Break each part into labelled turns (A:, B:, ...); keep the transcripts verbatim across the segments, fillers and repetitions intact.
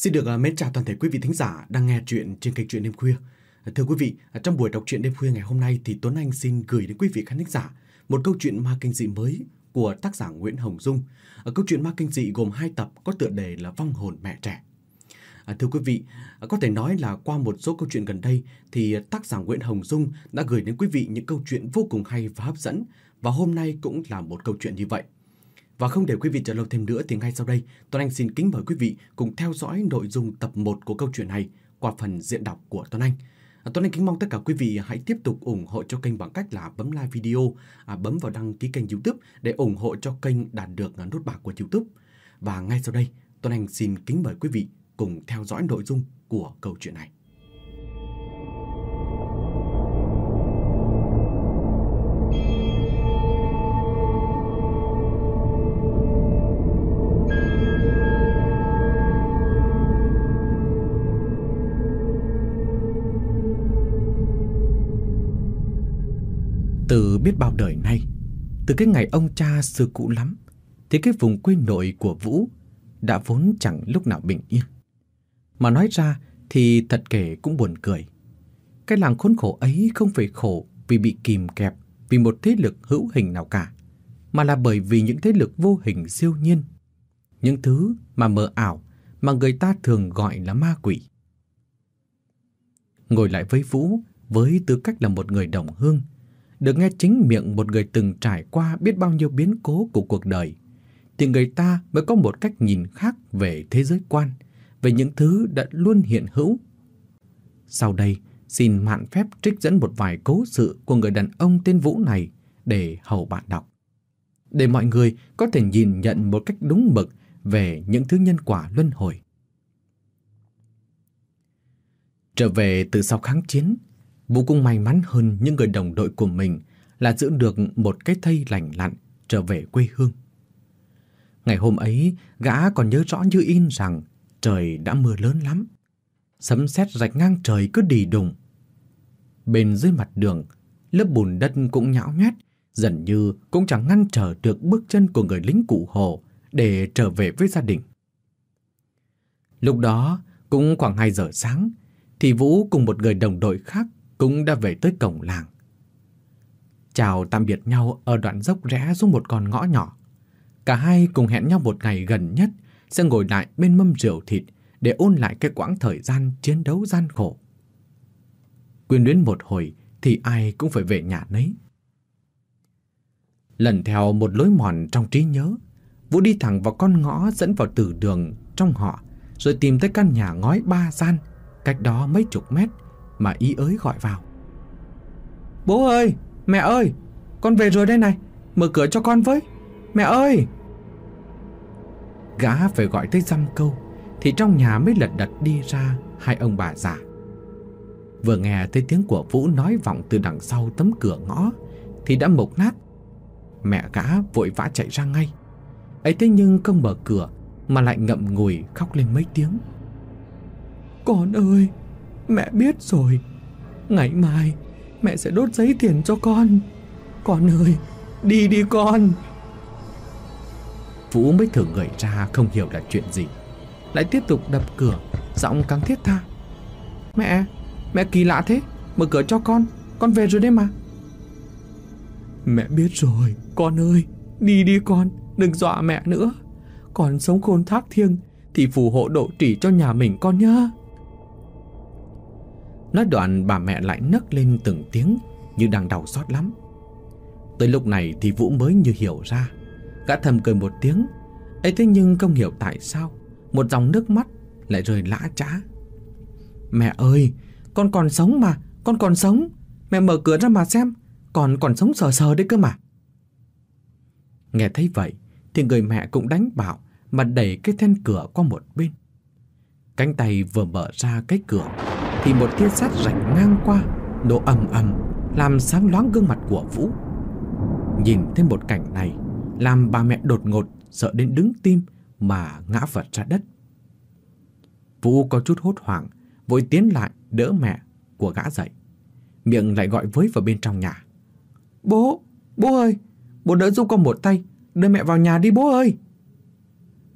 A: Xin được uh, mến chào toàn thể quý vị thính giả đang nghe chuyện trên kênh Truyện Đêm Khuya. Uh, thưa quý vị, uh, trong buổi đọc truyện đêm khuya ngày hôm nay thì Tuấn Anh xin gửi đến quý vị khán thính giả một câu chuyện ma kinh dị mới của tác giả Nguyễn Hồng Dung. Uh, câu chuyện ma kinh dị gồm hai tập có tựa đề là Vong hồn mẹ trẻ. Uh, thưa quý vị, uh, có thể nói là qua một số câu chuyện gần đây thì uh, tác giả Nguyễn Hồng Dung đã gửi đến quý vị những câu chuyện vô cùng hay và hấp dẫn, và hôm nay cũng là một câu chuyện như vậy. Và không để quý vị chờ lâu thêm nữa thì ngay sau đây, Tuấn Anh xin kính mời quý vị cùng theo dõi nội dung tập một của câu chuyện này qua phần diễn đọc của Tuấn Anh. À, Tuấn Anh kính mong tất cả quý vị hãy tiếp tục ủng hộ cho kênh bằng cách là bấm like video, à, bấm vào đăng ký kênh YouTube để ủng hộ cho kênh đạt được nút bạc của YouTube. Và ngay sau đây, Tuấn Anh xin kính mời quý vị cùng theo dõi nội dung của câu chuyện này. Từ biết bao đời nay, từ cái ngày ông cha xưa cũ lắm, thì cái vùng quê nội của Vũ đã vốn chẳng lúc nào bình yên. Mà nói ra thì thật kể cũng buồn cười. Cái làng khốn khổ ấy không phải khổ vì bị kìm kẹp vì một thế lực hữu hình nào cả, mà là bởi vì những thế lực vô hình siêu nhiên, những thứ mà mờ ảo mà người ta thường gọi là ma quỷ. Ngồi lại với Vũ với tư cách là một người đồng hương, được nghe chính miệng một người từng trải qua biết bao nhiêu biến cố của cuộc đời, thì người ta mới có một cách nhìn khác về thế giới quan, về những thứ đã luôn hiện hữu. Sau đây, xin mạn phép trích dẫn một vài cố sự của người đàn ông tên Vũ này để hầu bạn đọc, để mọi người có thể nhìn nhận một cách đúng mực về những thứ nhân quả luân hồi. Trở về từ sau kháng chiến, Vũ cũng may mắn hơn những người đồng đội của mình là giữ được một cái thây lành lặn trở về quê hương. Ngày hôm ấy, gã còn nhớ rõ như in rằng trời đã mưa lớn lắm. Sấm sét rạch ngang trời cứ đì đùng. Bên dưới mặt đường, lớp bùn đất cũng nhão nhét, dần như cũng chẳng ngăn trở được bước chân của người lính cụ Hồ để trở về với gia đình. Lúc đó, cũng khoảng hai giờ sáng, thì Vũ cùng một người đồng đội khác cũng đã về tới cổng làng. Chào tạm biệt nhau ở đoạn dốc rẽ xuống một con ngõ nhỏ. Cả hai cùng hẹn nhau một ngày gần nhất sẽ ngồi lại bên mâm rượu thịt để ôn lại cái quãng thời gian chiến đấu gian khổ. Quyến luyến một hồi thì ai cũng phải về nhà nấy. Lần theo một lối mòn trong trí nhớ, Vũ đi thẳng vào con ngõ dẫn vào từ đường trong họ, rồi tìm tới căn nhà ngói ba gian cách đó mấy chục mét mà ý ới gọi vào. Bố ơi, mẹ ơi, con về rồi đây này, mở cửa cho con với, mẹ ơi. Gã phải gọi tới dăm câu thì trong nhà mới lật đật đi ra hai ông bà già. Vừa nghe thấy tiếng của Vũ nói vọng từ đằng sau tấm cửa ngõ thì đã mục nát. Mẹ gã vội vã chạy ra ngay. Ấy thế nhưng không mở cửa mà lại ngậm ngùi khóc lên mấy tiếng. Con ơi, mẹ biết rồi, ngày mai mẹ sẽ đốt giấy tiền cho con. Con ơi, đi đi con. Vũ mới thử người ra không hiểu là chuyện gì, lại tiếp tục đập cửa, giọng càng thiết tha. Mẹ, mẹ kỳ lạ thế, mở cửa cho con, con về rồi đấy mà. Mẹ biết rồi, con ơi, đi đi con, đừng dọa mẹ nữa. Con sống khôn thác thiêng thì phù hộ độ trì cho nhà mình con nhá. Nói đoạn bà mẹ lại nấc lên từng tiếng như đang đau xót lắm. Tới lúc này thì Vũ mới như hiểu ra. Gã thầm cười một tiếng. Ấy thế nhưng không hiểu tại sao một dòng nước mắt lại rơi lã chã. Mẹ ơi, con còn sống mà, con còn sống. Mẹ mở cửa ra mà xem, con còn sống sờ sờ đấy cơ mà. Nghe thấy vậy thì người mẹ cũng đánh bạo mà đẩy cái then cửa qua một bên. Cánh tay vừa mở ra cái cửa thì một tia sét rạch ngang qua, nổ ầm ầm làm sáng loáng gương mặt của Vũ. Nhìn thấy một cảnh này làm bà mẹ đột ngột sợ đến đứng tim mà ngã vật ra đất. Vũ có chút hốt hoảng, vội tiến lại đỡ mẹ của gã dậy, miệng lại gọi với vào bên trong nhà. Bố, bố ơi, bố đỡ giúp con một tay, đưa mẹ vào nhà đi bố ơi.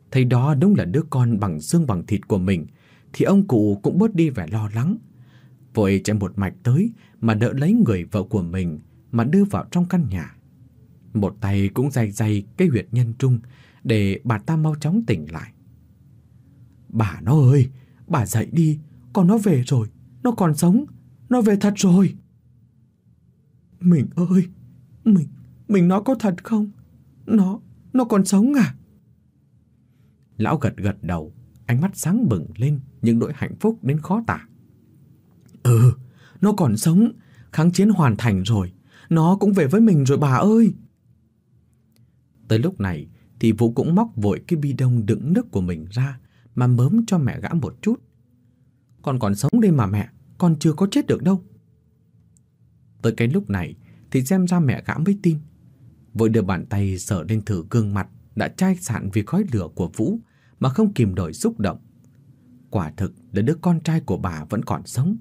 A: Thấy đó đúng là đứa con bằng xương bằng thịt của mình, thì ông cụ cũng bớt đi vẻ lo lắng, vội chạy một mạch tới mà đỡ lấy người vợ của mình mà đưa vào trong căn nhà. Một tay cũng day day cái huyệt nhân trung để bà ta mau chóng tỉnh lại. Bà nó ơi, bà dậy đi, con nó về rồi, nó còn sống, nó về thật rồi. Mình ơi, mình, mình nói có thật không? Nó, nó còn sống à? Lão gật gật đầu, ánh mắt sáng bừng lên những nỗi hạnh phúc đến khó tả. Ừ, nó còn sống, kháng chiến hoàn thành rồi, nó cũng về với mình rồi bà ơi. Tới lúc này thì Vũ cũng móc vội cái bi đông đựng nước của mình ra mà mớm cho mẹ gã một chút. Con còn sống đây mà mẹ, con chưa có chết được đâu. Tới cái lúc này thì xem ra mẹ gã mới tin, vội đưa bàn tay sờ lên thử gương mặt đã chai sạn vì khói lửa của Vũ mà không kìm nổi xúc động. Quả thực là đứa con trai của bà vẫn còn sống.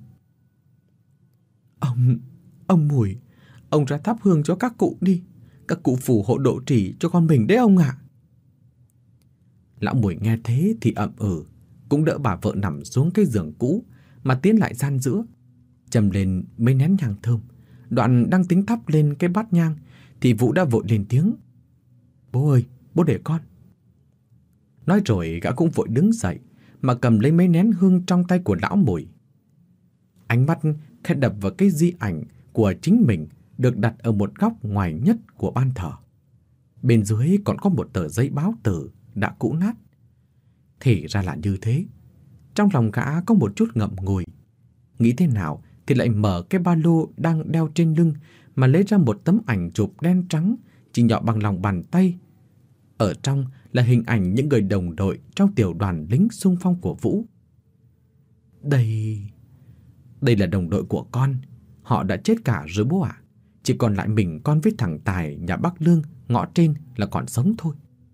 A: Ông, ông Mùi, ông ra thắp hương cho các cụ đi, các cụ phù hộ độ trì cho con mình đấy ông ạ. Lão Mùi nghe thế thì ậm ừ, cũng đỡ bà vợ nằm xuống cái giường cũ mà tiến lại gian giữa, châm lên mấy nén nhang thơm. Đoạn đang tính thắp lên cái bát nhang thì Vũ đã vội lên tiếng. Bố ơi, bố để con. Nói rồi gã cũng vội đứng dậy mà cầm lấy mấy nén hương trong tay của lão Mùi. Ánh mắt khẽ đập vào cái di ảnh của chính mình được đặt ở một góc ngoài nhất của ban thờ. Bên dưới còn có một tờ giấy báo tử đã cũ nát. Thì ra là như thế. Trong lòng gã có một chút ngậm ngùi. Nghĩ thế nào thì lại mở cái ba lô đang đeo trên lưng mà lấy ra một tấm ảnh chụp đen trắng chỉ nhỏ bằng lòng bàn tay. Ở trong là hình ảnh những người đồng đội trong tiểu đoàn lính xung phong của Vũ. Đây... Đây là đồng đội của con. Họ đã chết cả rồi bố ạ. Chỉ còn lại mình con với thằng Tài nhà Bắc Lương ngõ trên là còn sống thôi.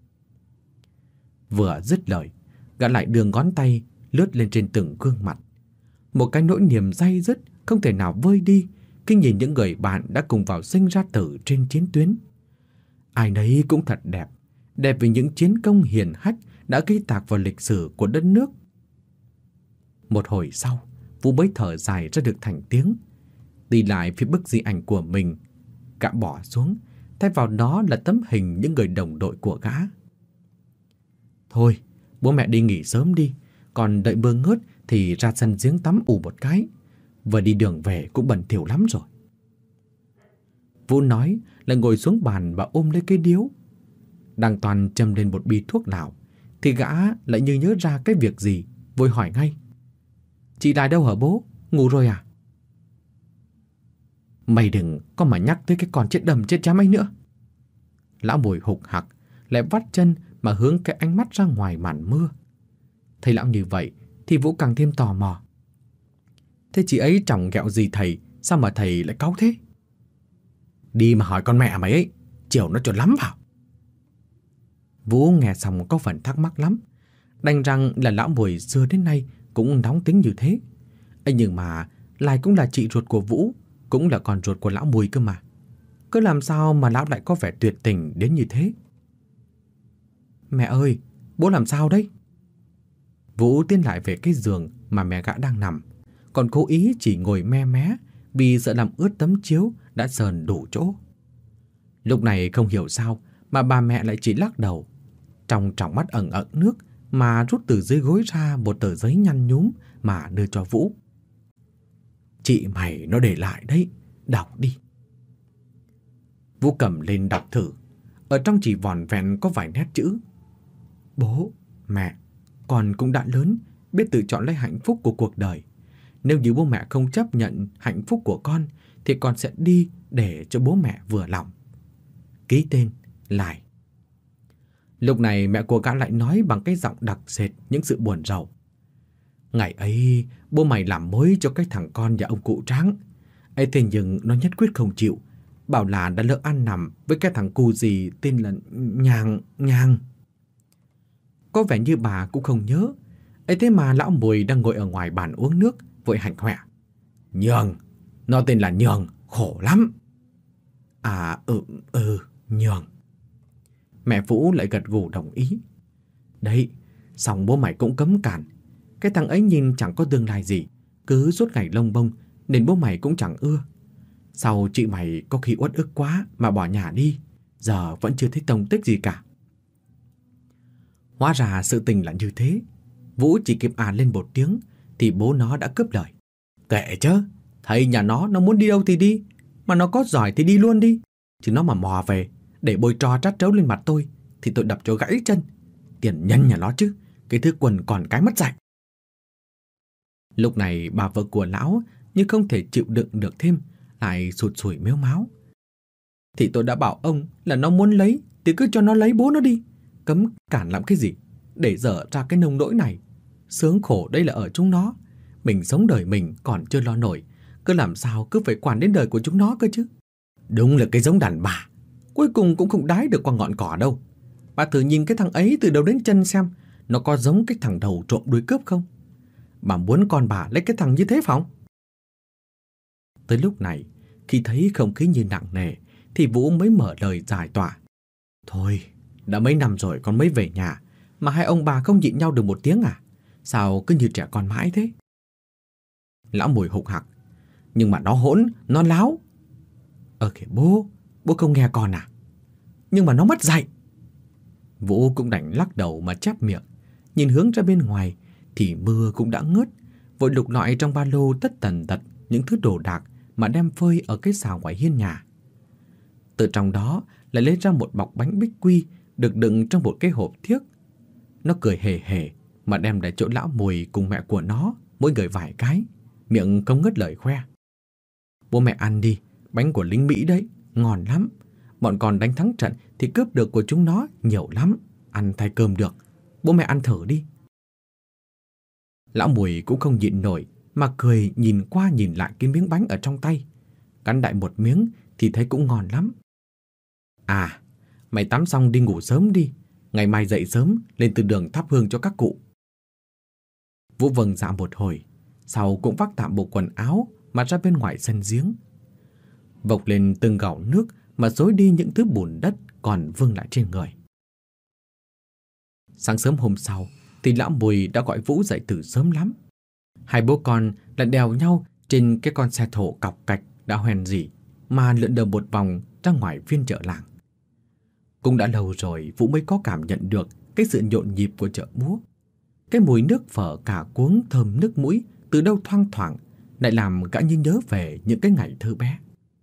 A: Vừa dứt lời, gã lại đưa ngón tay lướt lên trên từng gương mặt. Một cái nỗi niềm day dứt không thể nào vơi đi khi nhìn những người bạn đã cùng vào sinh ra tử trên chiến tuyến. Ai nấy cũng thật đẹp, đẹp vì những chiến công hiển hách đã ghi tạc vào lịch sử của đất nước. Một hồi sau, Vũ mới thở dài ra được thành tiếng. Đi lại phía bức di ảnh của mình, gã bỏ xuống, thay vào đó là tấm hình những người đồng đội của gã. Thôi, bố mẹ đi nghỉ sớm đi, còn đợi mưa ngớt thì ra sân giếng tắm ủ một cái. Vừa đi đường về cũng bẩn thỉu lắm rồi. Vũ nói là ngồi xuống bàn và ôm lấy cái điếu. Đang toàn châm lên một bi thuốc lào thì gã lại như nhớ ra cái việc gì, vội hỏi ngay. Chị Đài đâu hả bố? Ngủ rồi à? Mày đừng có mà nhắc tới cái con chết đầm chết chám ấy nữa. Lão Mùi hục hặc lại vắt chân mà hướng cái ánh mắt ra ngoài màn mưa. Thấy lão như vậy thì Vũ càng thêm tò mò. Thế chị ấy chỏng ghẹo gì thầy, sao mà thầy lại cáu thế? Đi mà hỏi con mẹ mày ấy, chiều nó trốn lắm vào. Vũ nghe xong có phần thắc mắc lắm. Đành rằng là lão Mùi xưa đến nay cũng nóng tính như thế. Ấy nhưng mà Lai cũng là chị ruột của Vũ, cũng là con ruột của lão Mùi cơ mà. Cứ làm sao mà lão lại có vẻ tuyệt tình đến như thế? Mẹ ơi, bố làm sao đấy? Vũ tiến lại về cái giường mà mẹ gã đang nằm, còn cố ý chỉ ngồi me mé vì sợ làm ướt tấm chiếu đã sờn đủ chỗ. Lúc này không hiểu sao mà bà mẹ lại chỉ lắc đầu, trong tròng mắt ẩn ẩn nước mà rút từ dưới gối ra một tờ giấy nhăn nhúm mà đưa cho Vũ. Chị mày nó để lại đấy, đọc đi. Vũ cầm lên đọc thử. Ở trong chỉ vỏn vẹn có vài nét chữ. Bố, mẹ, con cũng đã lớn, biết tự chọn lấy hạnh phúc của cuộc đời. Nếu như bố mẹ không chấp nhận hạnh phúc của con thì con sẽ đi để cho bố mẹ vừa lòng. Ký tên, Lai. Lúc này mẹ của gã lại nói bằng cái giọng đặc sệt những sự buồn rầu. Ngày ấy bố mày làm mối cho cái thằng con nhà ông cụ Tráng ấy, thế nhưng nó nhất quyết không chịu, bảo là đã lỡ ăn nằm với cái thằng cu gì tên là Nhàng Nhàng. Có vẻ như bà cũng không nhớ. Ấy thế mà lão Mùi đang ngồi ở ngoài bàn uống nước vội hạnh hoẹ. Nhường, nó tên là Nhường, khổ lắm. À ừ, ừ, Nhường. Mẹ Vũ lại gật gù đồng ý. Đấy, xong bố mày cũng cấm cản. Cái thằng ấy nhìn chẳng có tương lai gì, cứ suốt ngày lông bông, nên bố mày cũng chẳng ưa. Sau chị mày có khi uất ức quá mà bỏ nhà đi, giờ vẫn chưa thấy tông tích gì cả. Hóa ra sự tình là như thế. Vũ chỉ kịp à lên một tiếng thì bố nó đã cướp lời. Kệ chứ, thầy nhà nó nó muốn đi đâu thì đi, mà nó có giỏi thì đi luôn đi. Chứ nó mà mò về để bôi tro trát trấu lên mặt tôi thì tôi đập cho gãy chân. Tiền nhân nhà nó chứ, cái thứ quần còn cái mất dạy. Lúc này bà vợ của lão như không thể chịu đựng được thêm, lại sụt sùi mếu máo. Thì tôi đã bảo ông là nó muốn lấy thì cứ cho nó lấy bố nó đi, cấm cản làm cái gì, để dở ra cái nông nỗi này. Sướng khổ đây là ở chúng nó, mình sống đời mình còn chưa lo nổi, cứ làm sao cứ phải quản đến đời của chúng nó cơ chứ. Đúng là cái giống đàn bà, cuối cùng cũng không đái được qua ngọn cỏ đâu. Bà thử nhìn cái thằng ấy từ đầu đến chân xem, nó có giống cái thằng đầu trộm đuôi cướp không? Bà muốn con bà lấy cái thằng như thế phải không? Tới lúc này, khi thấy không khí như nặng nề, thì Vũ mới mở lời giải tỏa. Thôi, đã mấy năm rồi con mới về nhà, mà hai ông bà không nhịn nhau được một tiếng à? Sao cứ như trẻ con mãi thế? Lão Mùi hục hặc. Nhưng mà nó hỗn, nó láo. Ờ kìa bố, bố không nghe con à? Nhưng mà nó mất dạy. Vũ cũng đành lắc đầu mà chép miệng. Nhìn hướng ra bên ngoài thì mưa cũng đã ngớt, vội lục lọi trong ba lô tất tần tật những thứ đồ đạc mà đem phơi ở cái xào ngoài hiên nhà. Từ trong đó lại lấy ra một bọc bánh bích quy được đựng trong một cái hộp thiếc. Nó cười hề hề mà đem lại chỗ lão Mùi cùng mẹ của nó, mỗi người vài cái, miệng không ngớt lời khoe. Bố mẹ ăn đi, bánh của lính Mỹ đấy, ngon lắm. Bọn con đánh thắng trận thì cướp được của chúng nó nhiều lắm, ăn thay cơm được. Bố mẹ ăn thử đi. Lão Mùi cũng không nhịn nổi mà cười nhìn qua nhìn lại cái miếng bánh ở trong tay. Cắn đại một miếng thì thấy cũng ngon lắm. À, mày tắm xong đi ngủ sớm đi, ngày mai dậy sớm lên từ đường thắp hương cho các cụ. Vũ vâng dạ một hồi, sau cũng vác tạm bộ quần áo mà ra bên ngoài sân giếng. Vộc lên từng gạo nước mà xối đi những thứ bùn đất còn vương lại trên người. Sáng sớm hôm sau thì lão Mùi đã gọi Vũ dậy từ sớm lắm. Hai bố con lại đèo nhau trên cái con xe thổ cọc cạch đã hoen rỉ mà lượn đờ một vòng ra ngoài phiên chợ làng. Cũng đã lâu rồi Vũ mới có cảm nhận được cái sự nhộn nhịp của chợ búa. Cái mùi nước phở cà cuống thơm nước mũi từ đâu thoang thoảng lại làm gã như nhớ về những cái ngày thơ bé.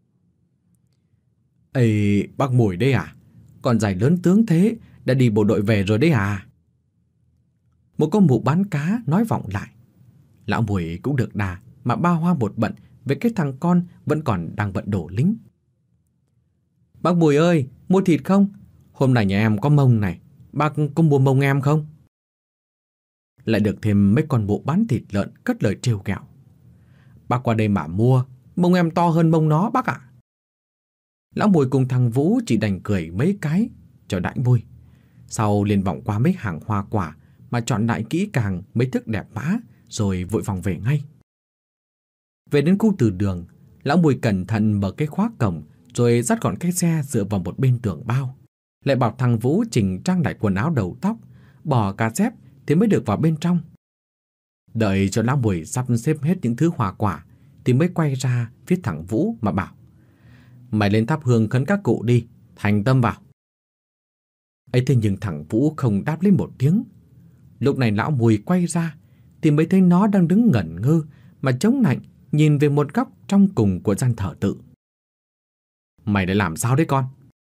A: Ê, bác Mùi đây à? Con dài lớn tướng thế đã đi bộ đội về rồi đấy à? Một con mụ bán cá nói vọng lại. Lão Mùi cũng được đà mà ba hoa một bận về cái thằng con vẫn còn đang bận đổ lính. Bác Mùi ơi, mua thịt không? Hôm nay nhà em có mông này, bác có mua mông em không? Lại được thêm mấy con mụ bán thịt lợn cất lời trêu ghẹo. Bác qua đây mà mua, mông em to hơn mông nó bác ạ. Lão Mùi cùng thằng Vũ chỉ đành cười mấy cái cho đãi vui. Sau liền vòng qua mấy hàng hoa quả mà chọn lại kỹ càng mấy thức đẹp mã rồi vội vòng về ngay. Về đến khu từ đường, lão Mùi cẩn thận mở cái khóa cổng rồi dắt gọn cái xe dựa vào một bên tường bao. Lại bảo thằng Vũ chỉnh trang lại quần áo đầu tóc, bỏ cả dép thì mới được vào bên trong. Đợi cho lão Mùi sắp xếp hết những thứ hoa quả thì mới quay ra phía thằng Vũ mà bảo: Mày lên thắp hương khấn các cụ đi, thành tâm vào. Ấy thế nhưng thằng Vũ không đáp lên một tiếng. Lúc này lão Mùi quay ra thì mới thấy nó đang đứng ngẩn ngơ mà chống nạnh nhìn về một góc trong cùng của gian thờ tự. Mày đã làm sao đấy con?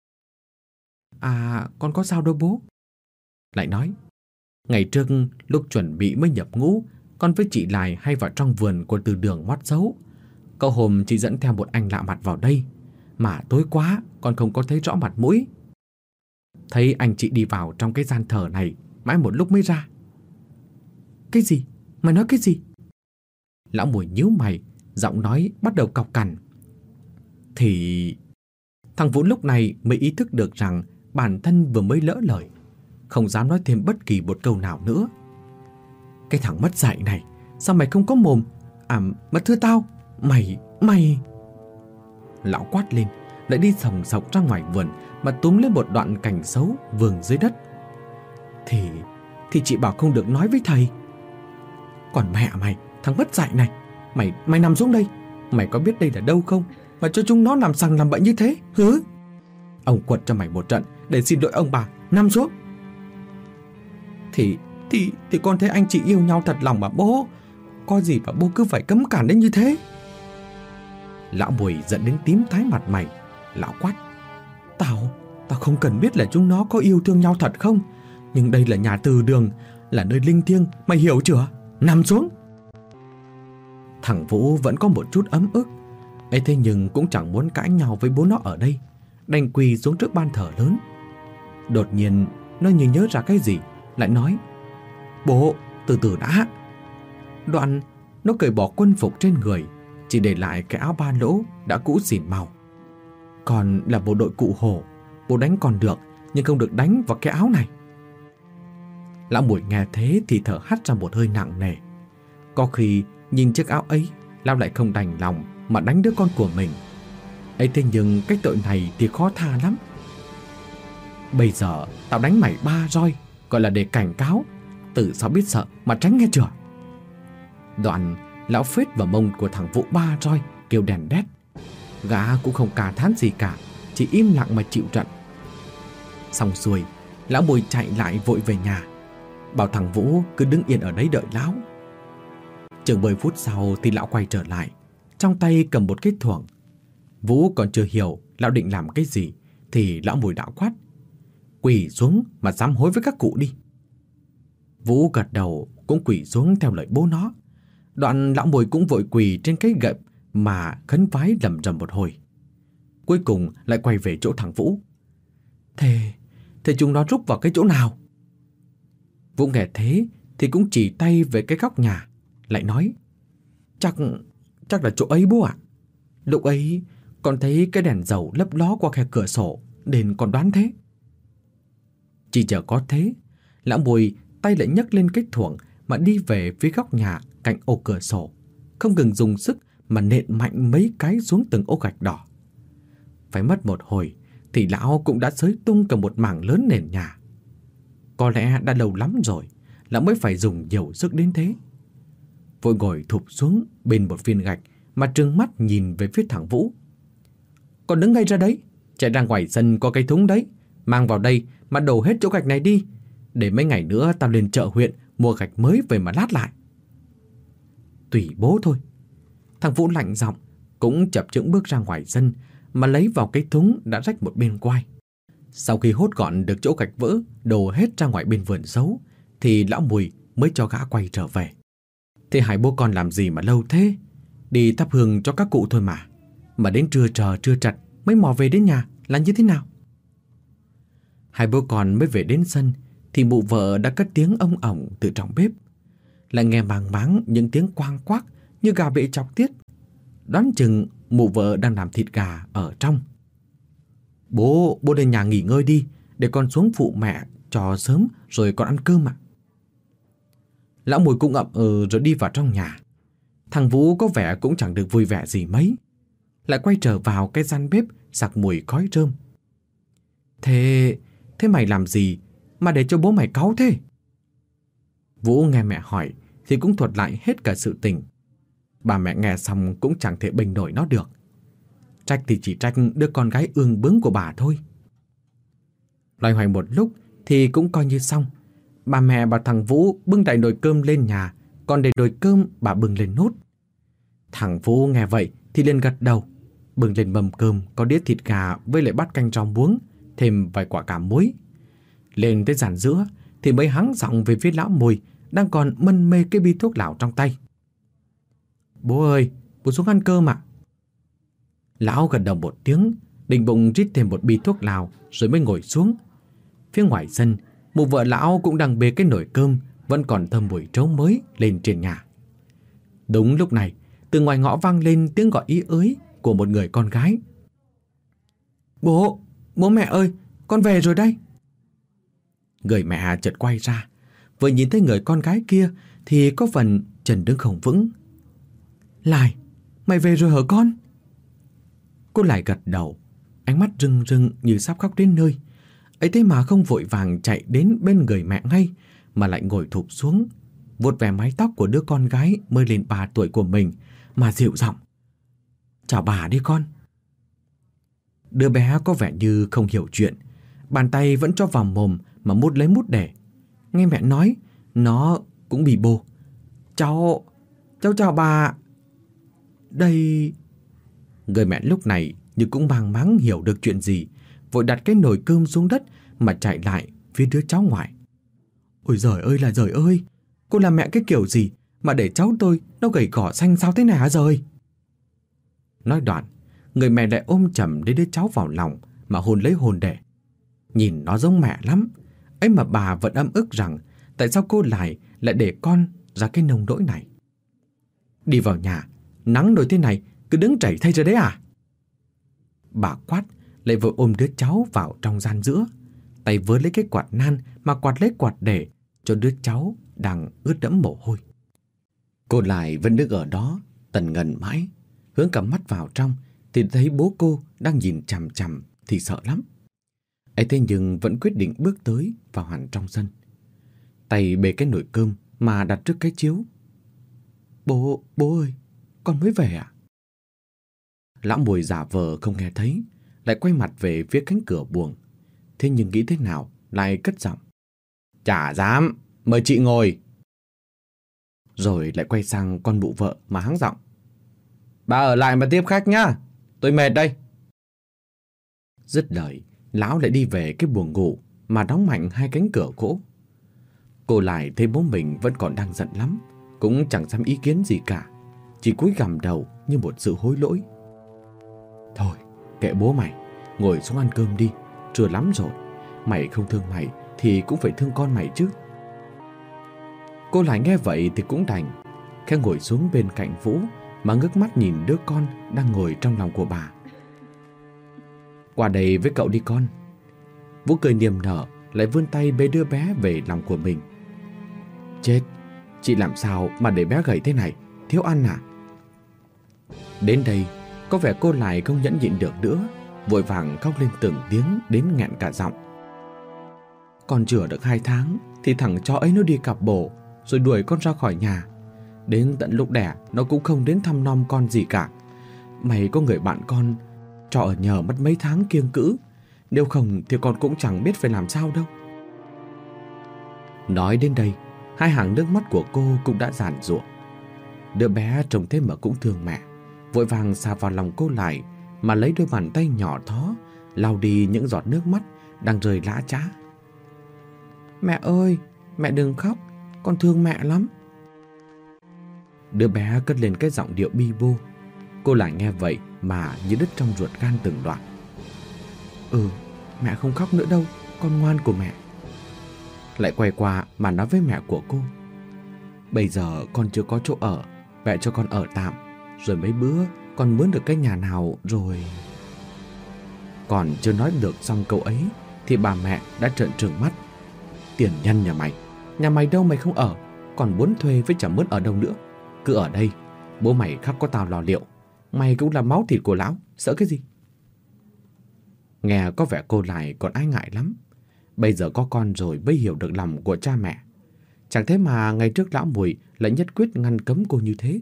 A: À, con có sao đâu bố. Lại nói, ngày trước lúc chuẩn bị mới nhập ngũ, con với chị Lài hay vào trong vườn của từ đường ngoắt dấu. Có hôm chị dẫn theo một anh lạ mặt vào đây, mà tối quá con không có thấy rõ mặt mũi. Thấy anh chị đi vào trong cái gian thờ này mãi một lúc mới ra. Cái gì? Mày nói cái gì? Lão Mùi nhíu mày, giọng nói bắt đầu cọc cằn. Thì... Thằng Vũ lúc này mới ý thức được rằng bản thân vừa mới lỡ lời, không dám nói thêm bất kỳ một câu nào nữa. Cái thằng mất dạy này, sao mày không có mồm? À, mà thưa tao, mày, mày... Lão quát lên, lại đi sòng sọc ra ngoài vườn mà túm lên một đoạn cành xấu vườn dưới đất. Thì, thì chị bảo không được nói với thầy. Còn mẹ mày, thằng mất dạy này, Mày mày nằm xuống đây. Mày có biết đây là đâu không mà cho chúng nó làm sằng làm bậy như thế hứ? Ông quật cho mày một trận để xin lỗi ông bà. Nằm xuống. Thì Thì thì con thấy anh chị yêu nhau thật lòng mà bố. Có gì mà bố cứ phải cấm cản đến như thế? Lão Mùi giận đến tím tái mặt mày. Lão quát: Tao Tao không cần biết là chúng nó có yêu thương nhau thật không, nhưng đây là nhà từ đường, là nơi linh thiêng, mày hiểu chưa? Nằm xuống. Thằng Vũ vẫn có một chút ấm ức ấy, thế nhưng cũng chẳng muốn cãi nhau với bố nó ở đây, đành quỳ xuống trước ban thờ lớn. Đột nhiên nó như nhớ ra cái gì, lại nói: Bố, từ từ đã. Đoạn nó cởi bỏ quân phục trên người, chỉ để lại cái áo ba lỗ đã cũ xỉn màu. Còn là bộ đội cụ Hồ, bố đánh còn được, nhưng không được đánh vào cái áo này. Lão Mùi nghe thế thì thở hắt ra một hơi nặng nề. Có khi nhìn chiếc áo ấy, lão lại không đành lòng mà đánh đứa con của mình. Ấy thế nhưng cái tội này thì khó tha lắm. Bây giờ tao đánh mày ba roi, gọi là để cảnh cáo, từ sao biết sợ mà tránh nghe chưa? Đoạn lão phết vào mông của thằng Vũ ba roi, kêu đèn đét. Gã cũng không cà thán gì cả, chỉ im lặng mà chịu trận. Xong xuôi, lão Mùi chạy lại vội về nhà, bảo thằng Vũ cứ đứng yên ở đấy đợi lão. Chừng mười phút sau thì lão quay trở lại, trong tay cầm một cái thuồng. Vũ còn chưa hiểu lão định làm cái gì thì lão Mùi đã quát: Quỳ xuống mà sám hối với các cụ đi. Vũ gật đầu cũng quỳ xuống theo lời bố nó. Đoạn lão Mùi cũng vội quỳ trên cái gậy mà khấn vái lầm rầm một hồi. Cuối cùng lại quay về chỗ thằng Vũ. Thế, thế chúng nó rúc vào cái chỗ nào? Vũ nghe thế thì cũng chỉ tay về cái góc nhà, lại nói: Chắc, chắc là chỗ ấy bố ạ. Lúc ấy con thấy cái đèn dầu lấp ló qua khe cửa sổ nên con đoán thế. Chỉ chờ có thế, lão Mùi tay lại nhấc lên cái thuồng mà đi về phía góc nhà cạnh ô cửa sổ, không ngừng dùng sức mà nện mạnh mấy cái xuống từng ô gạch đỏ. Phải mất một hồi thì lão cũng đã xới tung cả một mảng lớn nền nhà. Có lẽ đã lâu lắm rồi lão mới phải dùng nhiều sức đến thế. Vội ngồi thụp xuống bên một viên gạch mà trừng mắt nhìn về phía thằng Vũ. Còn đứng ngay ra đấy, chạy ra ngoài sân có cái thúng đấy, mang vào đây mà đổ hết chỗ gạch này đi, để mấy ngày nữa tao lên chợ huyện mua gạch mới về mà lát lại. Tùy bố thôi. Thằng Vũ lạnh giọng cũng chập chững bước ra ngoài sân mà lấy vào cái thúng đã rách một bên quai. Sau khi hốt gọn được chỗ gạch vỡ đổ hết ra ngoài bên vườn xấu thì lão Mùi mới cho gã quay trở về. Thế hai bố con làm gì mà lâu thế? Đi thắp hương cho các cụ thôi mà. Mà đến trưa trờ trưa trật mới mò về đến nhà là như thế nào? Hai bố con mới về đến sân thì mụ vợ đã cất tiếng ông ổng từ trong bếp. Lại nghe màng máng những tiếng quang quác như gà bị chọc tiết. Đoán chừng mụ vợ đang làm thịt gà ở trong. Bố, bố lên nhà nghỉ ngơi đi, để con xuống phụ mẹ cho sớm rồi con ăn cơm ạ. Lão Mùi cũng ậm ừ rồi đi vào trong nhà. Thằng Vũ có vẻ cũng chẳng được vui vẻ gì mấy, lại quay trở vào cái gian bếp sặc mùi khói rơm. Thế, thế mày làm gì mà để cho bố mày cáu thế? Vũ nghe mẹ hỏi thì cũng thuật lại hết cả sự tình. Bà mẹ nghe xong cũng chẳng thể bênh nổi nó được. Trách thì chỉ trách đứa con gái ương bướng của bà thôi. Loay hoay một lúc thì cũng coi như xong. Bà mẹ bảo thằng Vũ bưng đại nồi cơm lên nhà, còn để nồi cơm bà bưng lên nốt. Thằng Vũ nghe vậy thì liền gật đầu, bưng lên mâm cơm có đĩa thịt gà với lại bát canh rau muống, thêm vài quả cà muối. Lên tới dàn giữa thì mới hắng giọng về phía lão Mùi đang còn mân mê cái bi thuốc lào trong tay. Bố ơi, bố xuống ăn cơm ạ. Lão gật đầu một tiếng, định bụng rít thêm một bi thuốc lào rồi mới ngồi xuống. Phía ngoài sân, mụ vợ lão cũng đang bê cái nồi cơm vẫn còn thơm mùi trấu mới lên trên nhà. Đúng lúc này, từ ngoài ngõ vang lên tiếng gọi ý ới của một người con gái. Bố, bố mẹ ơi, con về rồi đây. Người mẹ chợt quay ra, vừa nhìn thấy người con gái kia thì có phần chân đứng không vững. Lại, mày về rồi hả con? Cô lại gật đầu, ánh mắt rưng rưng như sắp khóc đến nơi. Ấy thế mà không vội vàng chạy đến bên người mẹ ngay, mà lại ngồi thụp xuống, vuốt ve mái tóc của đứa con gái mới lên ba tuổi của mình mà dịu giọng: "Chào bà đi con." Đứa bé có vẻ như không hiểu chuyện, bàn tay vẫn cho vào mồm mà mút lấy mút để. Nghe mẹ nói, nó cũng bì bô: "Cháu, cháu chào bà." Đây... Người mẹ lúc này như cũng mang máng hiểu được chuyện gì, vội đặt cái nồi cơm xuống đất mà chạy lại phía đứa cháu ngoại. "Ôi giời ơi là giời ơi, cô làm mẹ cái kiểu gì mà để cháu tôi nó gầy gò xanh xao thế này hả giời?" Nói đoạn, người mẹ lại ôm chầm lấy đứa cháu vào lòng mà hôn lấy hôn để. Nhìn nó giống mẹ lắm, ấy mà bà vẫn ấm ức rằng tại sao cô lại lại để con ra cái nông nỗi này. "Đi vào nhà, nắng nổi thế này cứ đứng chảy thay ra đấy à?" Bà quát, lại vội ôm đứa cháu vào trong gian giữa, tay vớ lấy cái quạt nan mà quạt lấy quạt để cho đứa cháu đang ướt đẫm mồ hôi. Cô lại vẫn đứng ở đó tần ngần mãi, hướng cả mắt vào trong thì thấy bố cô đang nhìn chằm chằm thì sợ lắm. Ấy thế nhưng vẫn quyết định bước tới vào hẳn trong sân, tay bê cái nồi cơm mà đặt trước cái chiếu. "Bố, bố ơi, con mới về à?" Lão Mùi giả vờ không nghe thấy, lại quay mặt về phía cánh cửa buồng. Thế nhưng nghĩ thế nào lại cất giọng: "Chả dám, mời chị ngồi." Rồi lại quay sang con mụ vợ mà hắng giọng: "Bà ở lại mà tiếp khách nhá, tôi mệt đây." Dứt lời, lão lại đi về cái buồng ngủ mà đóng mạnh hai cánh cửa gỗ. Cô lại thấy bố mình vẫn còn đang giận lắm, cũng chẳng dám ý kiến gì cả, chỉ cúi gằm đầu như một sự hối lỗi. "Thôi, kệ bố mày, ngồi xuống ăn cơm đi, trưa lắm rồi. Mày không thương mày thì cũng phải thương con mày chứ." Cô lại nghe vậy thì cũng đành, khẽ ngồi xuống bên cạnh Vũ mà ngước mắt nhìn đứa con đang ngồi trong lòng của bà. "Qua đây với cậu đi con." Vũ cười niềm nở, lại vươn tay bế đứa bé về lòng của mình. "Chết, chị làm sao mà để bé gầy thế này, thiếu ăn à?" Đến đây, có vẻ cô lại không nhẫn nhịn được nữa, vội vàng khóc lên từng tiếng đến nghẹn cả giọng. "Còn chữa được hai tháng thì thằng chó ấy nó đi cặp bồ rồi đuổi con ra khỏi nhà. Đến tận lúc đẻ nó cũng không đến thăm nom con gì cả. Mày có người bạn con cho ở nhờ mất mấy tháng kiêng cữ, nếu không thì con cũng chẳng biết phải làm sao đâu." Nói đến đây, hai hàng nước mắt của cô cũng đã giàn giụa. Đứa bé trông thế mà cũng thương mẹ, vội vàng xà vào lòng cô lại mà lấy đôi bàn tay nhỏ thó lau đi những giọt nước mắt đang rơi lã chã. "Mẹ ơi, mẹ đừng khóc, con thương mẹ lắm." Đứa bé cất lên cái giọng điệu bi bô. Cô lại nghe vậy mà như đứt trong ruột gan từng đoạn. "Ừ, mẹ không khóc nữa đâu, con ngoan của mẹ." Lại quay qua mà nói với mẹ của cô: "Bây giờ con chưa có chỗ ở, mẹ cho con ở tạm, rồi mấy bữa con mướn được cái nhà nào rồi." Còn chưa nói được xong câu ấy thì bà mẹ đã trợn trừng mắt: "Tiền nhân nhà mày, nhà mày đâu mày không ở, còn muốn thuê với chẳng mướn ở đâu nữa. Cứ ở đây, bố mày khắc có tao lo liệu, mày cũng là máu thịt của lão, sợ cái gì?" Nghe có vẻ cô lại còn ái ngại lắm. Bây giờ có con rồi mới hiểu được lòng của cha mẹ. Chẳng thế mà ngày trước lão Mùi lại nhất quyết ngăn cấm cô như thế.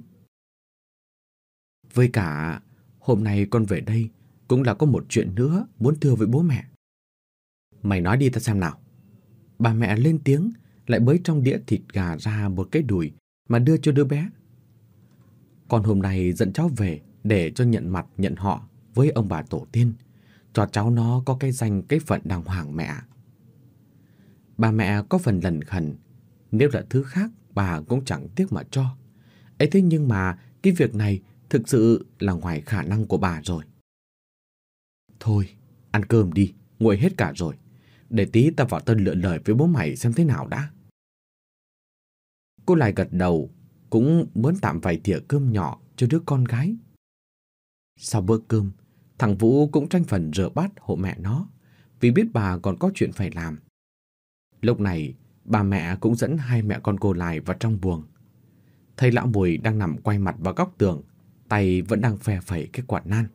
A: "Với cả, hôm nay con về đây cũng là có một chuyện nữa muốn thưa với bố mẹ." "Mày nói đi ta xem nào." Bà mẹ lên tiếng, lại bới trong đĩa thịt gà ra một cái đùi mà đưa cho đứa bé. "Con hôm nay dẫn cháu về để cho nhận mặt nhận họ với ông bà tổ tiên, cho cháu nó có cái danh cái phận đàng hoàng mẹ ạ." Bà mẹ có phần lẩn khẩn, nếu là thứ khác bà cũng chẳng tiếc mà cho. Ấy thế nhưng mà cái việc này thực sự là ngoài khả năng của bà rồi. "Thôi, ăn cơm đi, nguội hết cả rồi. Để tí ta vào tân lựa lời với bố mày xem thế nào đã." Cô lại gật đầu, cũng muốn tạm vài thìa cơm nhỏ cho đứa con gái. Sau bữa cơm, thằng Vũ cũng tranh phần rửa bát hộ mẹ nó, vì biết bà còn có chuyện phải làm. Lúc này, bà mẹ cũng dẫn hai mẹ con cô lại vào trong buồng. Thấy lão Mùi đang nằm quay mặt vào góc tường, tay vẫn đang phe phẩy cái quạt nan.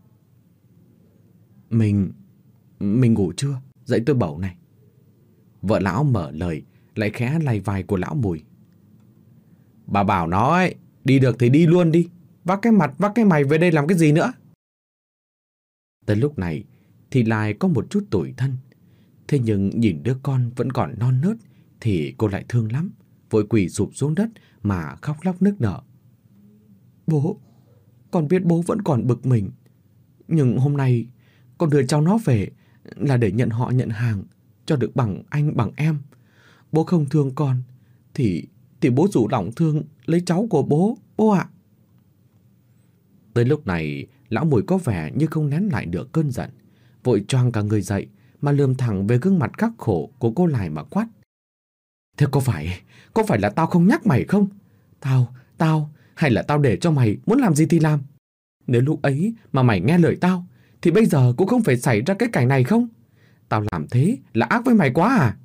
A: Mình... mình ngủ chưa? Dậy tôi bầu này." Vợ lão mở lời lại khẽ lay vai của lão Mùi. Bà bảo nó ấy, đi được thì đi luôn đi. Vác cái mặt vác cái mày về đây làm cái gì nữa? Tới lúc này thì lại có một chút tủi thân. Thế nhưng nhìn đứa con vẫn còn non nớt thì cô lại thương lắm, vội quỳ sụp xuống đất mà khóc lóc nức nở. Bố, con biết bố vẫn còn bực mình, nhưng hôm nay con đưa cháu nó về là để nhận họ nhận hàng, cho được bằng anh bằng em. Bố không thương con thì thì bố rủ lòng thương lấy cháu của bố, bố ạ. Tới lúc này, lão Mùi có vẻ như không nén lại được cơn giận, vội choàng cả người dậy mà lườm thẳng về gương mặt khắc khổ của cô Lài mà quát. Thế có phải, có phải là tao không nhắc mày không? Tao, tao, hay là tao để cho mày muốn làm gì thì làm? Nếu lúc ấy mà mày nghe lời tao, thì bây giờ cũng không phải xảy ra cái cảnh này không? Tao làm thế là ác với mày quá à?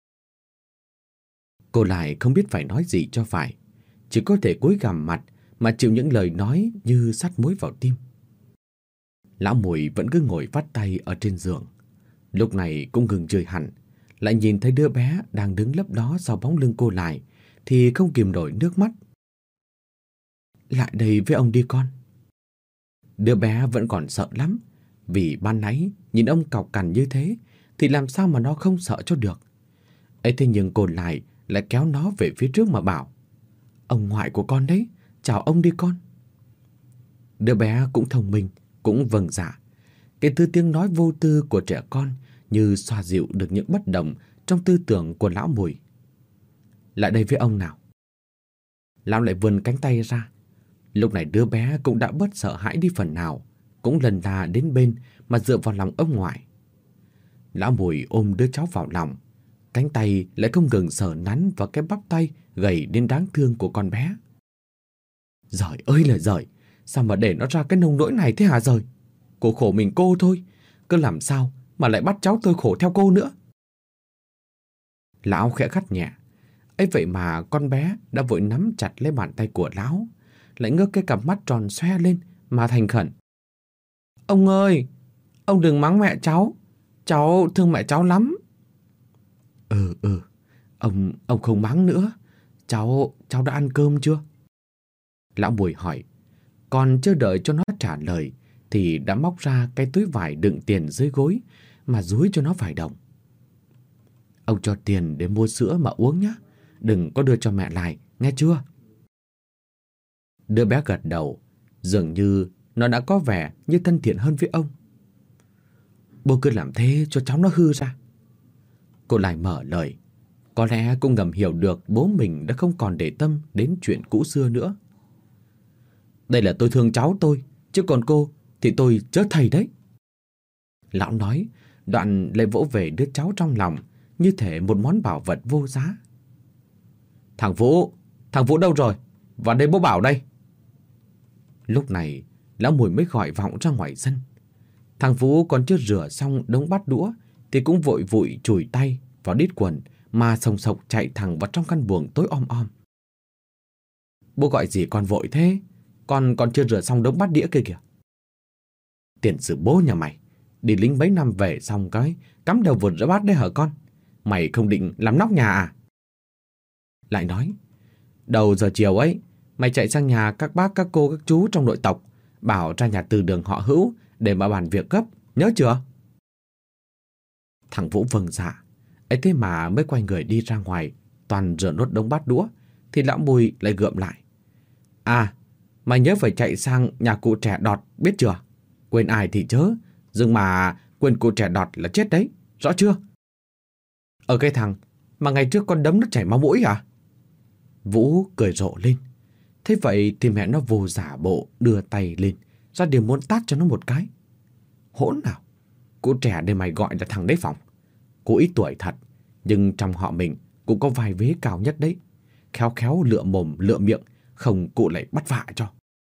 A: Cô Lài không biết phải nói gì cho phải, chỉ có thể cúi gằm mặt mà chịu những lời nói như sắt muối vào tim. Lão Mùi vẫn cứ ngồi vắt tay ở trên giường. Lúc này cũng ngừng chơi hẳn, lại nhìn thấy đứa bé đang đứng lấp đó sau bóng lưng cô Lài thì không kìm nổi nước mắt. Lại đây với ông đi con. Đứa bé vẫn còn sợ lắm, vì ban nãy nhìn ông cọc cằn như thế thì làm sao mà nó không sợ cho được. Ấy thế nhưng cô Lài lại kéo nó về phía trước mà bảo: Ông ngoại của con đấy, chào ông đi con. Đứa bé cũng thông minh, cũng vâng dạ. Cái thứ tiếng nói vô tư của trẻ con như xoa dịu được những bất đồng trong tư tưởng của lão Mùi. Lại đây với ông nào. Lão lại vươn cánh tay ra. Lúc này đứa bé cũng đã bớt sợ hãi đi phần nào, cũng lần la đến bên mà dựa vào lòng ông ngoại. Lão Mùi ôm đứa cháu vào lòng, cánh tay lại không ngừng sờ nắn vào cái bắp tay gầy đến đáng thương của con bé. Giời ơi là giời, sao mà để nó ra cái nông nỗi này thế hả giời? Cô khổ mình cô thôi, cứ làm sao mà lại bắt cháu tôi khổ theo cô nữa. Lão khẽ gắt nhẹ. Ấy vậy mà con bé đã vội nắm chặt lấy bàn tay của lão, lại ngước cái cặp mắt tròn xoe lên mà thành khẩn. Ông ơi, ông đừng mắng mẹ cháu, cháu thương mẹ cháu lắm. Ừ ừ, ông ông không mắng nữa. Cháu cháu đã ăn cơm chưa? Lão Mùi hỏi. Còn chưa đợi cho nó trả lời thì đã móc ra cái túi vải đựng tiền dưới gối mà dúi cho nó vài đồng. Ông cho tiền để mua sữa mà uống nhé, đừng có đưa cho mẹ lại, nghe chưa? Đứa bé gật đầu, dường như nó đã có vẻ như thân thiện hơn với ông. Bố cứ làm thế cho cháu nó hư ra. Cô lại mở lời. Có lẽ cô ngầm hiểu được bố mình đã không còn để tâm đến chuyện cũ xưa nữa. Đây là tôi thương cháu tôi, chứ còn cô thì tôi chớ thầy đấy. Lão nói, đoạn lại vỗ về đứa cháu trong lòng như thể một món bảo vật vô giá. Thằng Vũ, thằng Vũ đâu rồi? Vào đây bố bảo đây. Lúc này, lão Mùi mới gọi vọng ra ngoài sân. Thằng Vũ còn chưa rửa xong đống bát đũa thì cũng vội vội chùi tay vào đít quần mà sồng sộc chạy thẳng vào trong căn buồng tối om om. Bố gọi gì con vội thế? Con còn chưa rửa xong đống bát đĩa kia kìa. Tiền sử bố nhà mày, đi lính mấy năm về xong cái cắm đầu vượt rửa bát đấy hả con? Mày không định làm nóc nhà à? Lại nói, đầu giờ chiều ấy, mày chạy sang nhà các bác các cô các chú trong nội tộc, bảo ra nhà từ đường họ Hữu để mà bàn việc gấp, nhớ chưa? Thằng Vũ vâng dạ. Ấy thế mà mới quay người đi ra ngoài, toàn rửa nốt đống bát đũa, thì lão Mùi lại gượm lại. À, mày nhớ phải chạy sang nhà cụ trẻ Đọt, biết chưa? Quên ai thì chớ, nhưng mà quên cụ trẻ Đọt là chết đấy, rõ chưa? Ở cái thằng mà ngày trước con đấm nó chảy máu mũi à? Vũ cười rộ lên. Thế vậy thì mẹ nó vô giả bộ đưa tay lên, ra điều muốn tát cho nó một cái. Hỗn nào, cụ trẻ để mày gọi là thằng đấy phòng. Cụ ít tuổi thật, nhưng trong họ mình cũng có vài vế cao nhất đấy. Khéo khéo lựa mồm lựa miệng, không cụ lại bắt vạ cho.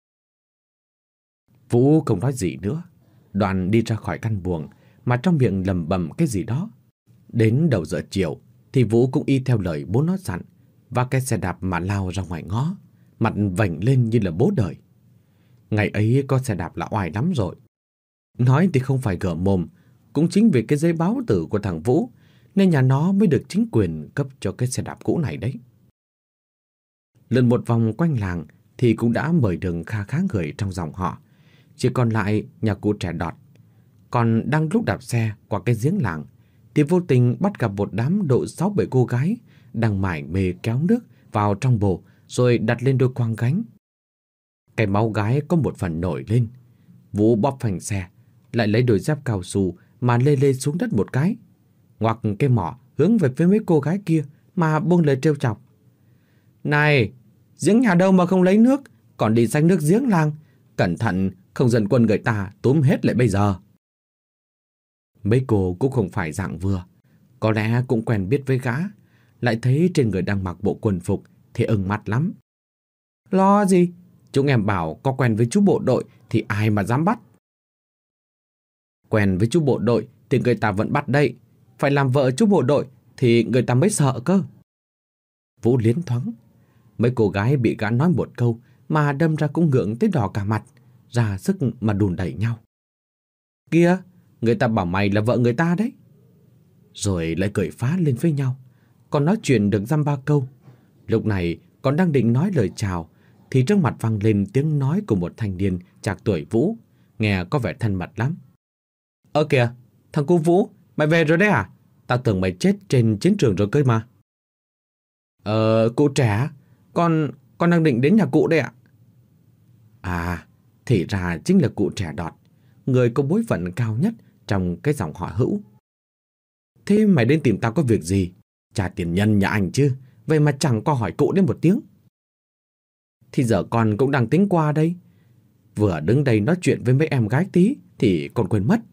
A: Vũ không nói gì nữa, Đoàn đi ra khỏi căn buồng mà trong miệng lầm bầm cái gì đó. Đến đầu giờ chiều thì Vũ cũng y theo lời bố nó dặn, và cái xe đạp mà lao ra ngoài ngõ, mặt vành lên như là bố đời. Ngày ấy có xe đạp là oai lắm rồi. Nói thì không phải gở mồm, cũng chính vì cái giấy báo tử của thằng Vũ nên nhà nó mới được chính quyền cấp cho cái xe đạp cũ này đấy. Lượn một vòng quanh làng thì cũng đã mời được kha khá người trong dòng họ. Chỉ còn lại nhà cụ trẻ Đọt. Còn đang lúc đạp xe qua cái giếng làng thì vô tình bắt gặp một đám độ sáu bảy cô gái đang mải mê kéo nước vào trong bồ rồi đặt lên đôi quang gánh. Cái máu gái có một phần nổi lên. Vũ bóp phanh xe, lại lấy đôi dép cao su mà lê lê xuống đất một cái, ngoặc cái mỏ hướng về phía mấy cô gái kia mà buông lời trêu chọc. Này, giếng nhà đâu mà không lấy nước, còn đi xanh nước giếng làng, cẩn thận không dân quân người ta túm hết lại bây giờ. Mấy cô cũng không phải dạng vừa, có lẽ cũng quen biết với gã, lại thấy trên người đang mặc bộ quần phục thì ưng mặt lắm. Lo gì, chúng em bảo có quen với chú bộ đội thì ai mà dám bắt. Quen với chú bộ đội thì người ta vẫn bắt đây, phải làm vợ chú bộ đội thì người ta mới sợ cơ. Vũ liến thoáng. Mấy cô gái bị gã nói một câu mà đâm ra cũng ngượng tới đỏ cả mặt, ra sức mà đùn đẩy nhau. Kìa, người ta bảo mày là vợ người ta đấy. Rồi lại cười phá lên với nhau. Còn nói chuyện được dăm ba câu. Lúc này còn đang định nói lời chào thì trước mặt vang lên tiếng nói của một thanh niên trạc tuổi Vũ, nghe có vẻ thân mật lắm. Ơ kìa, thằng cu Vũ, mày về rồi đấy à? Tao tưởng mày chết trên chiến trường rồi cơ mà. Ờ, cụ trẻ, con, con đang định đến nhà cụ đây ạ. À, thì ra chính là cụ trẻ Đọt, người có bối phận cao nhất trong cái dòng họ Hữu. Thế mày đến tìm tao có việc gì? Trả tiền nhân nhà anh chứ, vậy mà chẳng có hỏi cụ đến một tiếng. Thì giờ con cũng đang tính qua đây. Vừa đứng đây nói chuyện với mấy em gái tí thì con quên mất.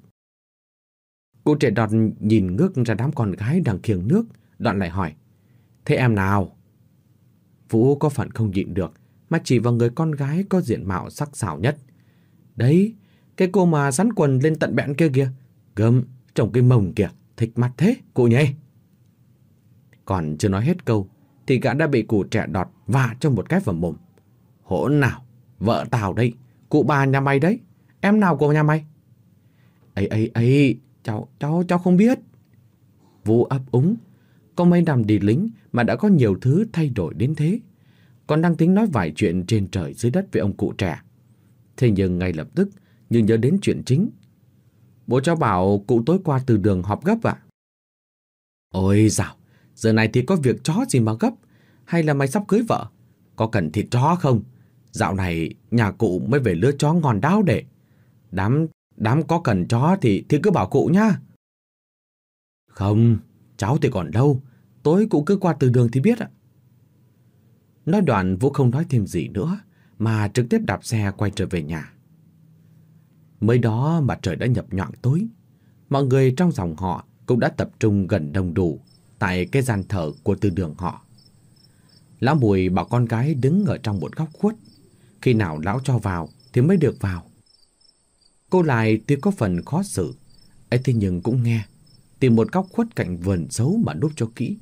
A: Cụ trẻ Đọt nhìn ngước ra đám con gái đang khiêng nước, đoạn lại hỏi. Thế em nào? Vũ có phần không nhịn được mà chỉ vào người con gái có diện mạo sắc sảo nhất. Đấy, cái cô mà sắn quần lên tận bẹn kia kìa, gớm, trông cái mông kìa, thích mặt thế, cụ nhỉ? Còn chưa nói hết câu thì gã đã bị cụ trẻ Đọt vạ cho một cái vào mồm. Hỗn nào, vợ tao đấy, cụ bà nhà mày đấy, em nào của nhà mày? Ấy ấy ấy, cháu, cháu, cháu không biết. Vũ ấp úng, có mấy năm đi lính mà đã có nhiều thứ thay đổi đến thế. Còn đang tính nói vài chuyện trên trời dưới đất với ông cụ trẻ. Thế nhưng ngay lập tức như nhớ đến chuyện chính. Bố cháu bảo cụ tối qua từ đường họp gấp ạ. Ôi dào, giờ này thì có việc chó gì mà gấp? Hay là mày sắp cưới vợ? Có cần thịt chó không? Dạo này nhà cụ mới về lứa chó ngon đáo để. Đám, đám có cần chó thì, thì cứ bảo cụ nhá. Không, cháu thì còn đâu. Tối cụ cứ qua từ đường thì biết ạ. Nói đoạn Vũ không nói thêm gì nữa mà trực tiếp đạp xe quay trở về nhà. Mới đó mà trời đã nhập nhoạng tối. Mọi người trong dòng họ cũng đã tập trung gần đông đủ tại cái gian thờ của từ đường họ. Lão Mùi bảo con gái đứng ở trong một góc khuất. Khi nào lão cho vào thì mới được vào. Cô lại tuy có phần khó xử, ấy thế nhưng cũng nghe, tìm một góc khuất cạnh vườn xấu mà núp cho kỹ.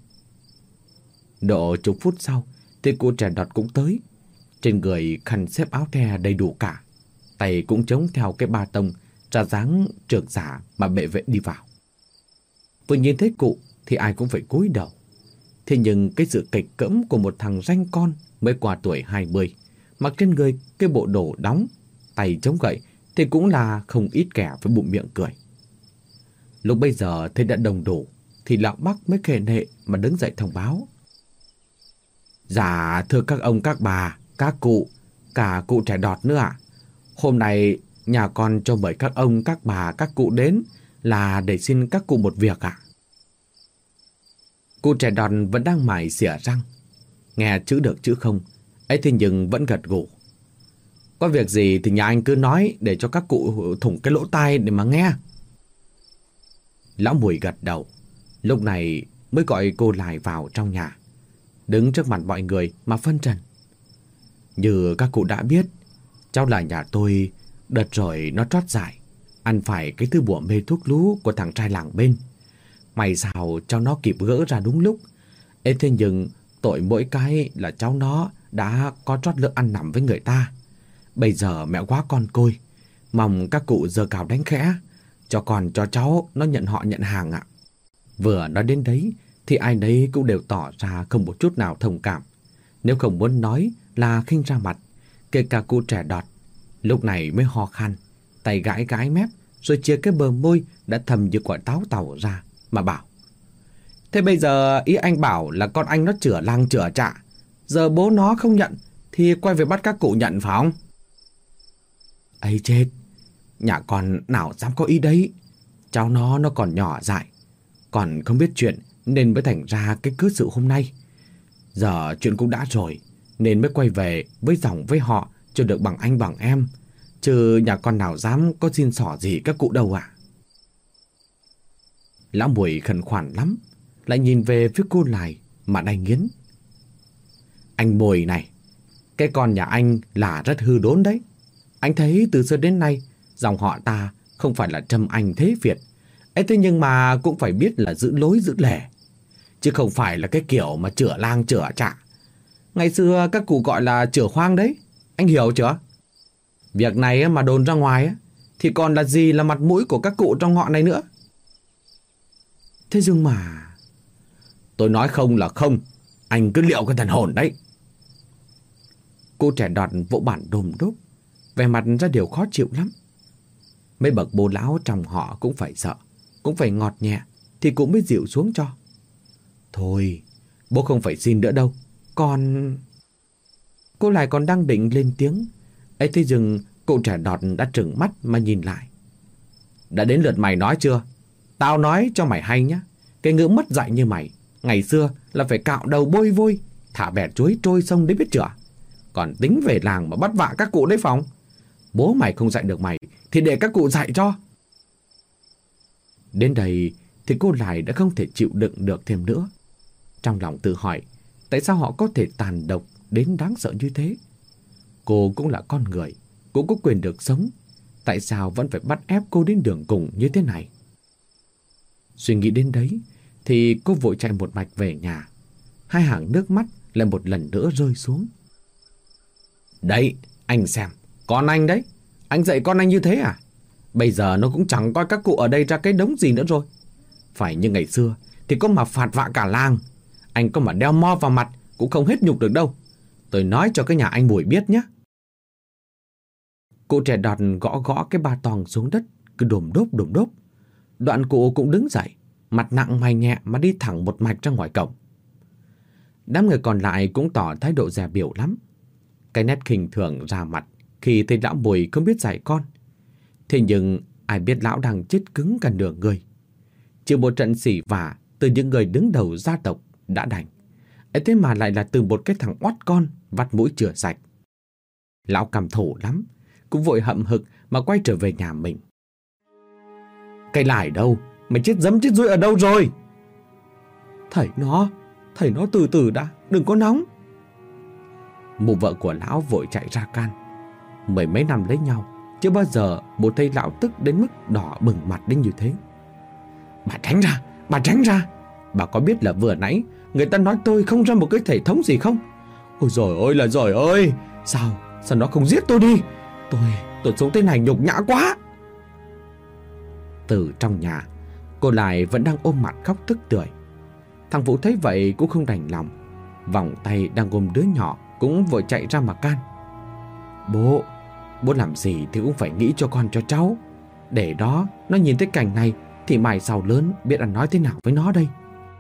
A: Độ chục phút sau thì cụ trẻ Đọt cũng tới. Trên người khăn xếp áo the đầy đủ cả, tay cũng chống theo cái ba tông, ra dáng trượt giả mà bệ vệ đi vào. Vừa nhìn thấy cụ thì ai cũng phải cúi đầu. Thế nhưng cái sự kịch cỡm của một thằng ranh con mới qua tuổi hai mươi, mặc trên người cái bộ đồ đóng, tay chống gậy thì cũng là không ít kẻ với bụng miệng cười. Lúc bây giờ thấy đã đông đủ thì lão Bắc mới khề nệ mà đứng dậy thông báo. Dạ thưa các ông các bà, các cụ, cả cụ trẻ Đọt nữa ạ. Hôm nay nhà con cho mời các ông các bà các cụ đến là để xin các cụ một việc ạ. Cụ trẻ Đọt vẫn đang mải xỉa răng, nghe chữ được chữ không, ấy thế nhưng vẫn gật gù. Có việc gì thì nhà anh cứ nói để cho các cụ thủng cái lỗ tai để mà nghe. Lão Mùi gật đầu, lúc này mới gọi cô lại vào trong nhà, đứng trước mặt mọi người mà phân trần. Như các cụ đã biết, cháu là nhà tôi đợt rồi nó trót dại, ăn phải cái thứ bùa mê thuốc lú của thằng trai làng bên. May sao cháu nó kịp gỡ ra đúng lúc. Ê thế nhưng tội mỗi cái là cháu nó đã có trót lỡ ăn nằm với người ta. Bây giờ mẹ quá con côi, mong các cụ giơ cào đánh khẽ, cho con cho cháu nó nhận họ nhận hàng ạ. Vừa nói đến đấy thì ai nấy cũng đều tỏ ra không một chút nào thông cảm. Nếu không muốn nói là khinh ra mặt. Kể cả cụ trẻ đọt lúc này mới ho khan, tay gãi gãi mép, rồi chia cái bờ môi đã thầm như quả táo tàu ra mà bảo: Thế bây giờ ý anh bảo là con anh nó chửa làng chửa trạ, giờ bố nó không nhận thì quay về bắt các cụ nhận phải không? Ấy chết, nhà con nào dám có ý đấy. Cháu nó nó còn nhỏ dại, còn không biết chuyện nên mới thành ra cái cớ sự hôm nay. Giờ chuyện cũng đã rồi nên mới quay về với dòng với họ cho được bằng anh bằng em. Chứ nhà con nào dám có xin xỏ gì các cụ đâu ạ. Lão Mùi khẩn khoản lắm, lại nhìn về phía cô Lài mà đay nghiến. Anh Mùi này, cái con nhà anh là rất hư đốn đấy. Anh thấy từ xưa đến nay dòng họ ta không phải là trâm anh thế Việt ấy, thế nhưng mà cũng phải biết là giữ lối giữ lề, chứ không phải là cái kiểu mà chửa lang chửa trạ. Ngày xưa các cụ gọi là chửa hoang đấy, anh hiểu chưa? Việc này mà đồn ra ngoài thì còn là gì là mặt mũi của các cụ trong họ này nữa. Thế nhưng mà... Tôi nói không là không, anh cứ liệu cái thần hồn đấy. Cô trẻ đọt vỗ bản đồm đốp, vẻ mặt ra điều khó chịu lắm. Mấy bậc bố lão trong họ cũng phải sợ, cũng phải ngọt nhẹ thì cũng mới dịu xuống cho. Thôi, bố không phải xin nữa đâu, con... Cô lại còn đang định lên tiếng ấy, thế dừng cô trẻ đọt đã trừng mắt mà nhìn lại. Đã đến lượt mày nói chưa? Tao nói cho mày hay nhá, cái ngữ mất dạy như mày ngày xưa là phải cạo đầu bôi vôi, thả bẻ chuối trôi sông đấy biết chưa? Còn tính về làng mà bắt vạ các cụ đấy phòng. Bố mày không dạy được mày thì để các cụ dạy cho. Đến đây thì cô Lài đã không thể chịu đựng được thêm nữa. Trong lòng tự hỏi tại sao họ có thể tàn độc đến đáng sợ như thế. Cô cũng là con người, cũng có quyền được sống, tại sao vẫn phải bắt ép cô đến đường cùng như thế này? Suy nghĩ đến đấy thì cô vội chạy một mạch về nhà. Hai hàng nước mắt lại một lần nữa rơi xuống. Đấy, anh xem, con anh đấy, anh dạy con anh như thế à? Bây giờ nó cũng chẳng coi các cụ ở đây ra cái đống gì nữa rồi. Phải như ngày xưa thì có mà phạt vạ cả làng, anh có mà đeo mo vào mặt cũng không hết nhục được đâu. Tôi nói cho cái nhà anh Bùi biết nhé. Cụ trẻ đọt gõ gõ cái ba tòng xuống đất, cứ đồm đốp đồm đốp. Đoạn cụ cũng đứng dậy, mặt nặng mày nhẹ mà đi thẳng một mạch ra ngoài cổng. Đám người còn lại cũng tỏ thái độ dè biểu lắm. Cái nét khinh thường ra mặt khi thấy lão Bùi không biết dạy con. Thế nhưng ai biết lão đang chết cứng cả nửa người. Chịu một trận xỉ vả từ những người đứng đầu gia tộc đã đành, ấy thế mà lại là từ một cái thằng oắt con vắt mũi chửa sạch. Lão căm thù lắm, cũng vội hậm hực mà quay trở về nhà mình. Cái Lài đâu? Mày chết dấm chết rưỡi ở đâu rồi? Thầy nó, thầy nó từ từ đã, đừng có nóng. Mụ vợ của lão vội chạy ra can. Mười mấy năm lấy nhau, chưa bao giờ bố thấy lão tức đến mức đỏ bừng mặt đến như thế. Bà tránh ra, bà tránh ra. Bà có biết là vừa nãy người ta nói tôi không ra một cái thể thống gì không? Ôi giời ơi là giời ơi, sao, sao nó không giết tôi đi? Tôi, tôi sống thế này nhục nhã quá. Từ trong nhà, cô Lài vẫn đang ôm mặt khóc tức tưởi. Thằng Vũ thấy vậy cũng không đành lòng, vòng tay đang ôm đứa nhỏ cũng vội chạy ra mà can. Bố, bố làm gì thì cũng phải nghĩ cho con cho cháu. Để đó nó nhìn thấy cảnh này thì mai sau lớn biết ăn nói thế nào với nó đây.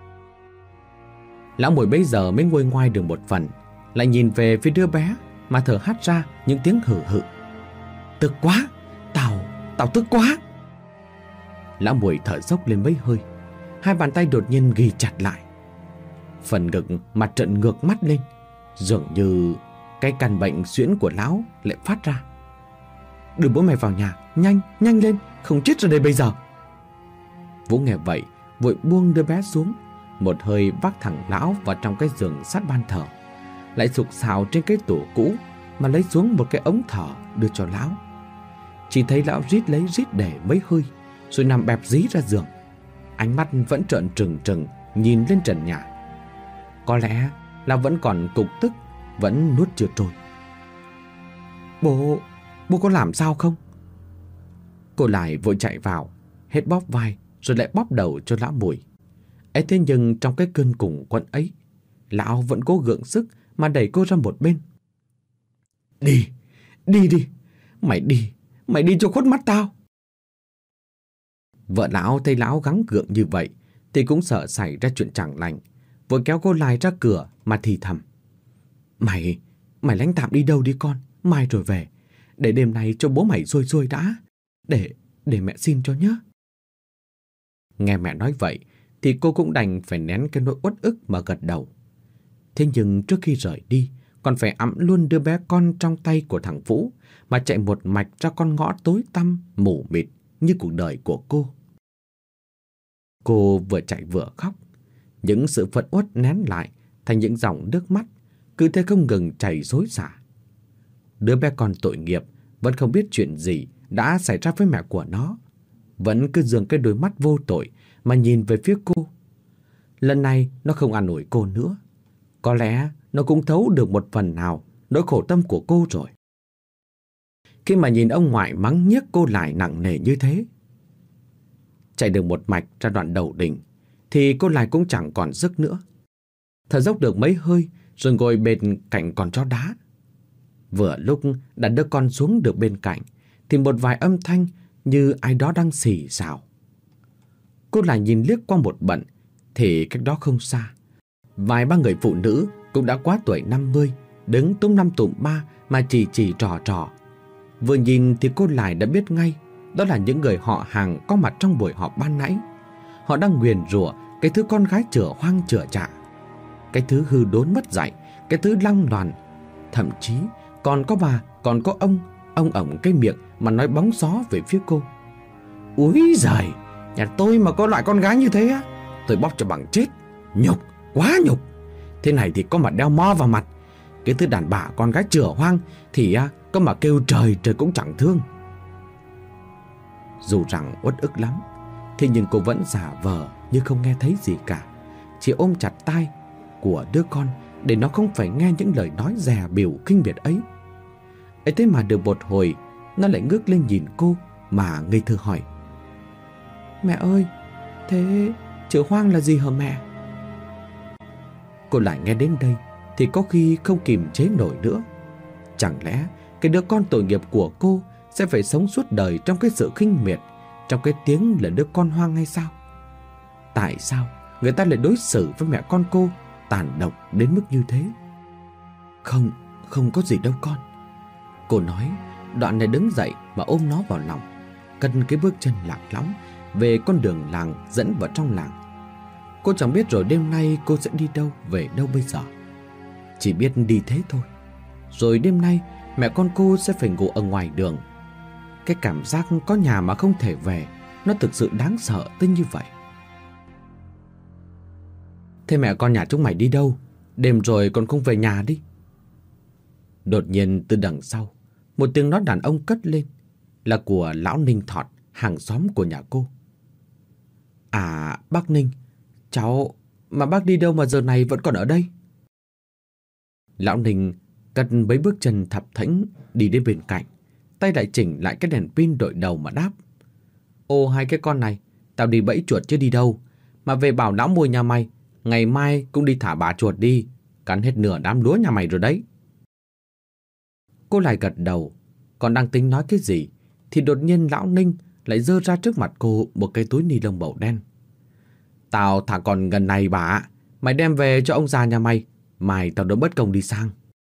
A: Lão Mùi bây giờ mới nguôi ngoai được một phần, lại nhìn về phía đứa bé mà thở hắt ra những tiếng hử hự. Tức quá, tao, tao tức quá. Lão Mùi thở dốc lên mấy hơi, hai bàn tay đột nhiên ghi chặt lại. Phần ngực mặt trợn ngược mắt lên, dường như cái căn bệnh suyễn của lão lại phát ra. Đưa bố mẹ vào nhà, nhanh, nhanh lên, không chết ra đây bây giờ. Vũ nghe vậy vội buông đứa bé xuống, một hơi vác thẳng lão vào trong cái giường sát ban thờ, lại sục sạo trên cái tủ cũ mà lấy xuống một cái ống thở đưa cho lão. Chỉ thấy lão rít lấy rít để mấy hơi rồi nằm bẹp dí ra giường, ánh mắt vẫn trợn trừng trừng nhìn lên trần nhà. Có lẽ là vẫn còn cục tức, vẫn nuốt chưa trôi. Bố, bố có làm sao không? Cô Lài vội chạy vào, hết bóp vai rồi lại bóp đầu cho lão Mùi. Ấy thế nhưng trong cái cơn cùng quẫn ấy, lão vẫn cố gượng sức mà đẩy cô ra một bên. Đi, đi đi, mày đi, mày đi cho khuất mắt tao. Vợ lão thấy lão gắng gượng như vậy thì cũng sợ xảy ra chuyện chẳng lành, vội kéo cô Lai ra cửa mà thì thầm. Mày, mày lánh tạm đi đâu đi con, mai rồi về. Để đêm nay cho bố mày xuôi xuôi đã. Để, để mẹ xin cho nhé. Nghe mẹ nói vậy thì cô cũng đành phải nén cái nỗi uất ức mà gật đầu. Thế nhưng trước khi rời đi, còn phải ẵm luôn đứa bé con trong tay của thằng Vũ mà chạy một mạch ra con ngõ tối tăm, mù mịt như cuộc đời của cô. Cô vừa chạy vừa khóc, những sự phẫn uất nén lại thành những dòng nước mắt, cứ thế không ngừng chảy xối xả. Đứa bé con tội nghiệp vẫn không biết chuyện gì đã xảy ra với mẹ của nó, vẫn cứ dường cái đôi mắt vô tội mà nhìn về phía cô. Lần này nó không an ủi cô nữa. Có lẽ nó cũng thấu được một phần nào nỗi khổ tâm của cô rồi. Khi mà nhìn ông ngoại mắng nhiếc cô lại nặng nề như thế, chạy được một mạch ra đoạn đầu đỉnh thì cô lại cũng chẳng còn sức nữa. Thở dốc được mấy hơi rồi ngồi bên cạnh con chó đá. Vừa lúc đặt đứa con xuống được bên cạnh thì một vài âm thanh như ai đó đang xì xào. Cô lại nhìn liếc qua một bận thì cách đó không xa, vài ba người phụ nữ cũng đã quá tuổi năm mươi đứng túm năm tụm ba mà chỉ chỉ trò trò. Vừa nhìn thì cô lại đã biết ngay đó là những người họ hàng có mặt trong buổi họp ban nãy. Họ đang nguyền rủa cái thứ con gái chửa hoang chửa chạ, cái thứ hư đốn mất dạy, cái thứ lăng loàn. Thậm chí còn có bà, còn có ông, ông ổng cái miệng mà nói bóng gió về phía cô. Úi giời, nhà tôi mà có loại con gái như thế á, tôi bóp cho bằng chết. Nhục, quá nhục. Thế này thì có mà đeo mo vào mặt. Cái thứ đàn bà con gái chửa hoang thì à, có mà kêu trời trời cũng chẳng thương. Dù rằng uất ức lắm, thế nhưng cô vẫn giả vờ như không nghe thấy gì cả, chỉ ôm chặt tai của đứa con để nó không phải nghe những lời nói dè bỉu khinh biệt ấy. Ấy thế mà được một hồi, nó lại ngước lên nhìn cô mà ngây thơ hỏi. Mẹ ơi, thế chửa hoang là gì hả mẹ? Cô lại nghe đến đây thì có khi không kìm chế nổi nữa. Chẳng lẽ cái đứa con tội nghiệp của cô sẽ phải sống suốt đời trong cái sự khinh miệt, trong cái tiếng là đứa con hoang hay sao? Tại sao người ta lại đối xử với mẹ con cô tàn độc đến mức như thế? Không, không có gì đâu con. Cô nói, đoạn này đứng dậy mà ôm nó vào lòng, cất cái bước chân lạc lõng về con đường làng dẫn vào trong làng. Cô chẳng biết rồi đêm nay cô sẽ đi đâu, về đâu bây giờ. Chỉ biết đi thế thôi. Rồi đêm nay mẹ con cô sẽ phải ngủ ở ngoài đường. Cái cảm giác có nhà mà không thể về, nó thực sự đáng sợ tới như vậy. Thế mẹ con nhà chúng mày đi đâu? Đêm rồi còn không về nhà đi. Đột nhiên từ đằng sau, một tiếng nói đàn ông cất lên, là của lão Ninh Thọt, hàng xóm của nhà cô. À, bác Ninh, cháu, mà bác đi đâu mà giờ này vẫn còn ở đây? Lão Ninh cất mấy bước chân thập thẫnh đi đến bên cạnh, tay lại chỉnh lại cái đèn pin đội đầu mà đáp. Ô hai cái con này, tao đi bẫy chuột chứ đi đâu. Mà về bảo lão Mùi nhà mày, ngày mai cũng đi thả bà chuột đi, cắn hết nửa đám lúa nhà mày rồi đấy. Cô lại gật đầu, còn đang tính nói cái gì thì đột nhiên lão Ninh lại giơ ra trước mặt cô một cái túi ni lông màu đen. Tao thả còn gần này bà ạ, mày đem về cho ông già nhà mày, mai tao đỡ bất công đi sang.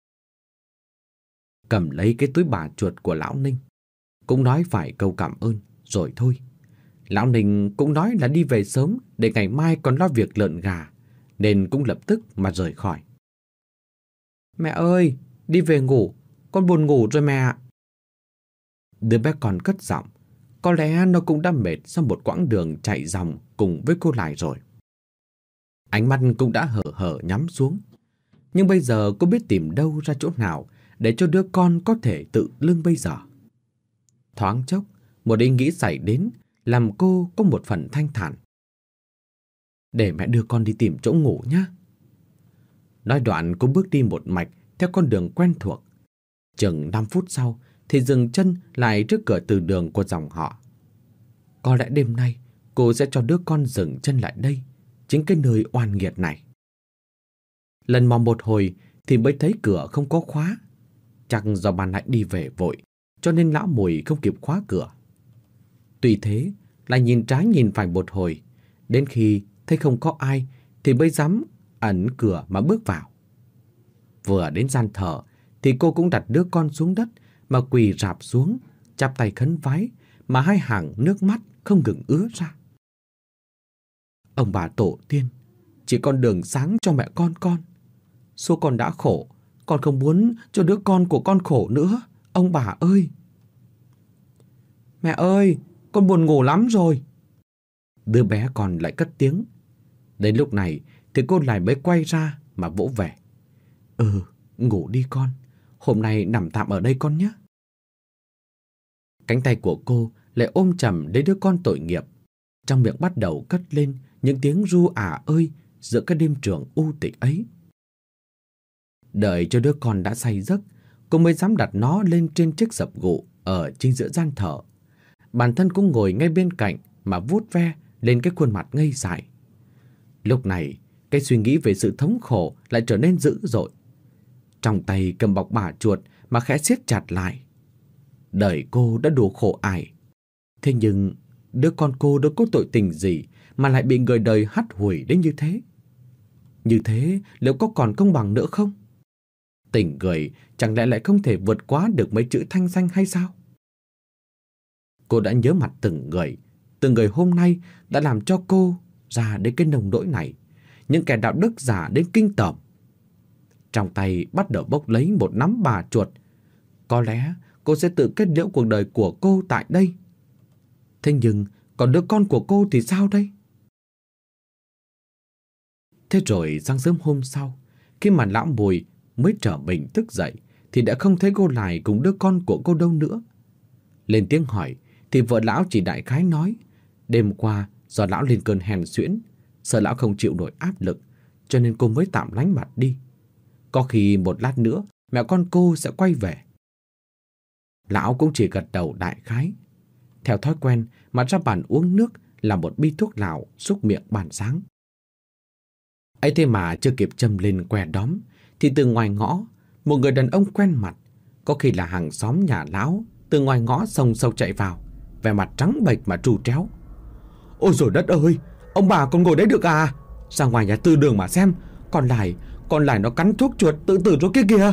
A: Cầm lấy cái túi bà chuột của lão Ninh, cũng nói phải câu cảm ơn, rồi thôi. Lão Ninh cũng nói là đi về sớm để ngày mai còn lo việc lợn gà, nên cũng lập tức mà rời khỏi. Mẹ ơi, đi về ngủ, con buồn ngủ rồi mẹ ạ. Đứa bé con cất giọng, có lẽ nó cũng đã mệt sau một quãng đường chạy dòng cùng với cô lại rồi. Ánh mắt cũng đã hở hở nhắm xuống, nhưng bây giờ cô biết tìm đâu ra chỗ nào để cho đứa con có thể tự lưng bây giờ. Thoáng chốc, một ý nghĩ xảy đến làm cô có một phần thanh thản. Để mẹ đưa con đi tìm chỗ ngủ nhé. Nói đoạn cô bước đi một mạch theo con đường quen thuộc. Chừng năm phút sau thì dừng chân lại trước cửa từ đường của dòng họ. Có lẽ đêm nay cô sẽ cho đứa con dừng chân lại đây, chính cái nơi oan nghiệt này. Lần mò một hồi thì mới thấy cửa không có khóa. Chắc do ban nãy đi về vội, cho nên lão Mùi không kịp khóa cửa. Tuy thế, lại nhìn trái nhìn phải một hồi, đến khi thấy không có ai thì mới dám ẩn cửa mà bước vào. Vừa đến gian thờ thì cô cũng đặt đứa con xuống đất mà quỳ rạp xuống, chắp tay khấn vái, mà hai hàng nước mắt không ngừng ứa ra. Ông bà tổ tiên, chỉ con đường sáng cho mẹ con con. Số con đã khổ, con không muốn cho đứa con của con khổ nữa, ông bà ơi. Mẹ ơi, con buồn ngủ lắm rồi. Đứa bé còn lại cất tiếng. Đến lúc này thì cô lại mới quay ra mà vỗ về. Ừ, ngủ đi con, hôm nay nằm tạm ở đây con nhé. Cánh tay của cô lại ôm chầm lấy đứa con tội nghiệp. Trong miệng bắt đầu cất lên những tiếng ru ả ơi giữa cái đêm trường u tịch ấy. Đợi cho đứa con đã say giấc, cô mới dám đặt nó lên trên chiếc sập gụ ở chính giữa gian thờ. Bản thân cũng ngồi ngay bên cạnh mà vuốt ve lên cái khuôn mặt ngây dại. Lúc này, cái suy nghĩ về sự thống khổ lại trở nên dữ dội. Trong tay cầm bọc bả chuột mà khẽ siết chặt lại. Đời cô đã đủ khổ ải. Thế nhưng đứa con cô đâu có tội tình gì mà lại bị người đời hắt hủi đến như thế. Như thế liệu có còn công bằng nữa không? Tình người chẳng lẽ lại không thể vượt qua được mấy chữ thanh danh hay sao? Cô đã nhớ mặt từng người, từng người hôm nay đã làm cho cô ra đến cái nông nỗi này, những kẻ đạo đức giả đến kinh tởm. Trong tay bắt đầu bốc lấy một nắm bà chuột. Có lẽ cô sẽ tự kết liễu cuộc đời của cô tại đây. Thế nhưng còn đứa con của cô thì sao đây? Thế rồi sáng sớm hôm sau, khi mà lão Mùi mới trở mình thức dậy thì đã không thấy cô lại cùng đứa con của cô đâu nữa. Lên tiếng hỏi thì vợ lão chỉ đại khái nói đêm qua do lão lên cơn hèn suyễn, sợ lão không chịu nổi áp lực, cho nên cô mới tạm lánh mặt đi. Có khi một lát nữa mẹ con cô sẽ quay về. Lão cũng chỉ gật đầu đại khái. Theo thói quen mà ra bàn uống nước là một bi thuốc lào xúc miệng bàn sáng. Ấy thế mà chưa kịp châm lên que đóm thì từ ngoài ngõ, một người đàn ông quen mặt, có khi là hàng xóm nhà lão, từ ngoài ngõ sông sâu chạy vào, vẻ mặt trắng bệch mà trù tréo. Ôi trời đất ơi, ông bà còn ngồi đấy được à? Ra ngoài nhà tư đường mà xem, còn lại, còn lại nó cắn thuốc chuột tự tử chỗ kia kìa.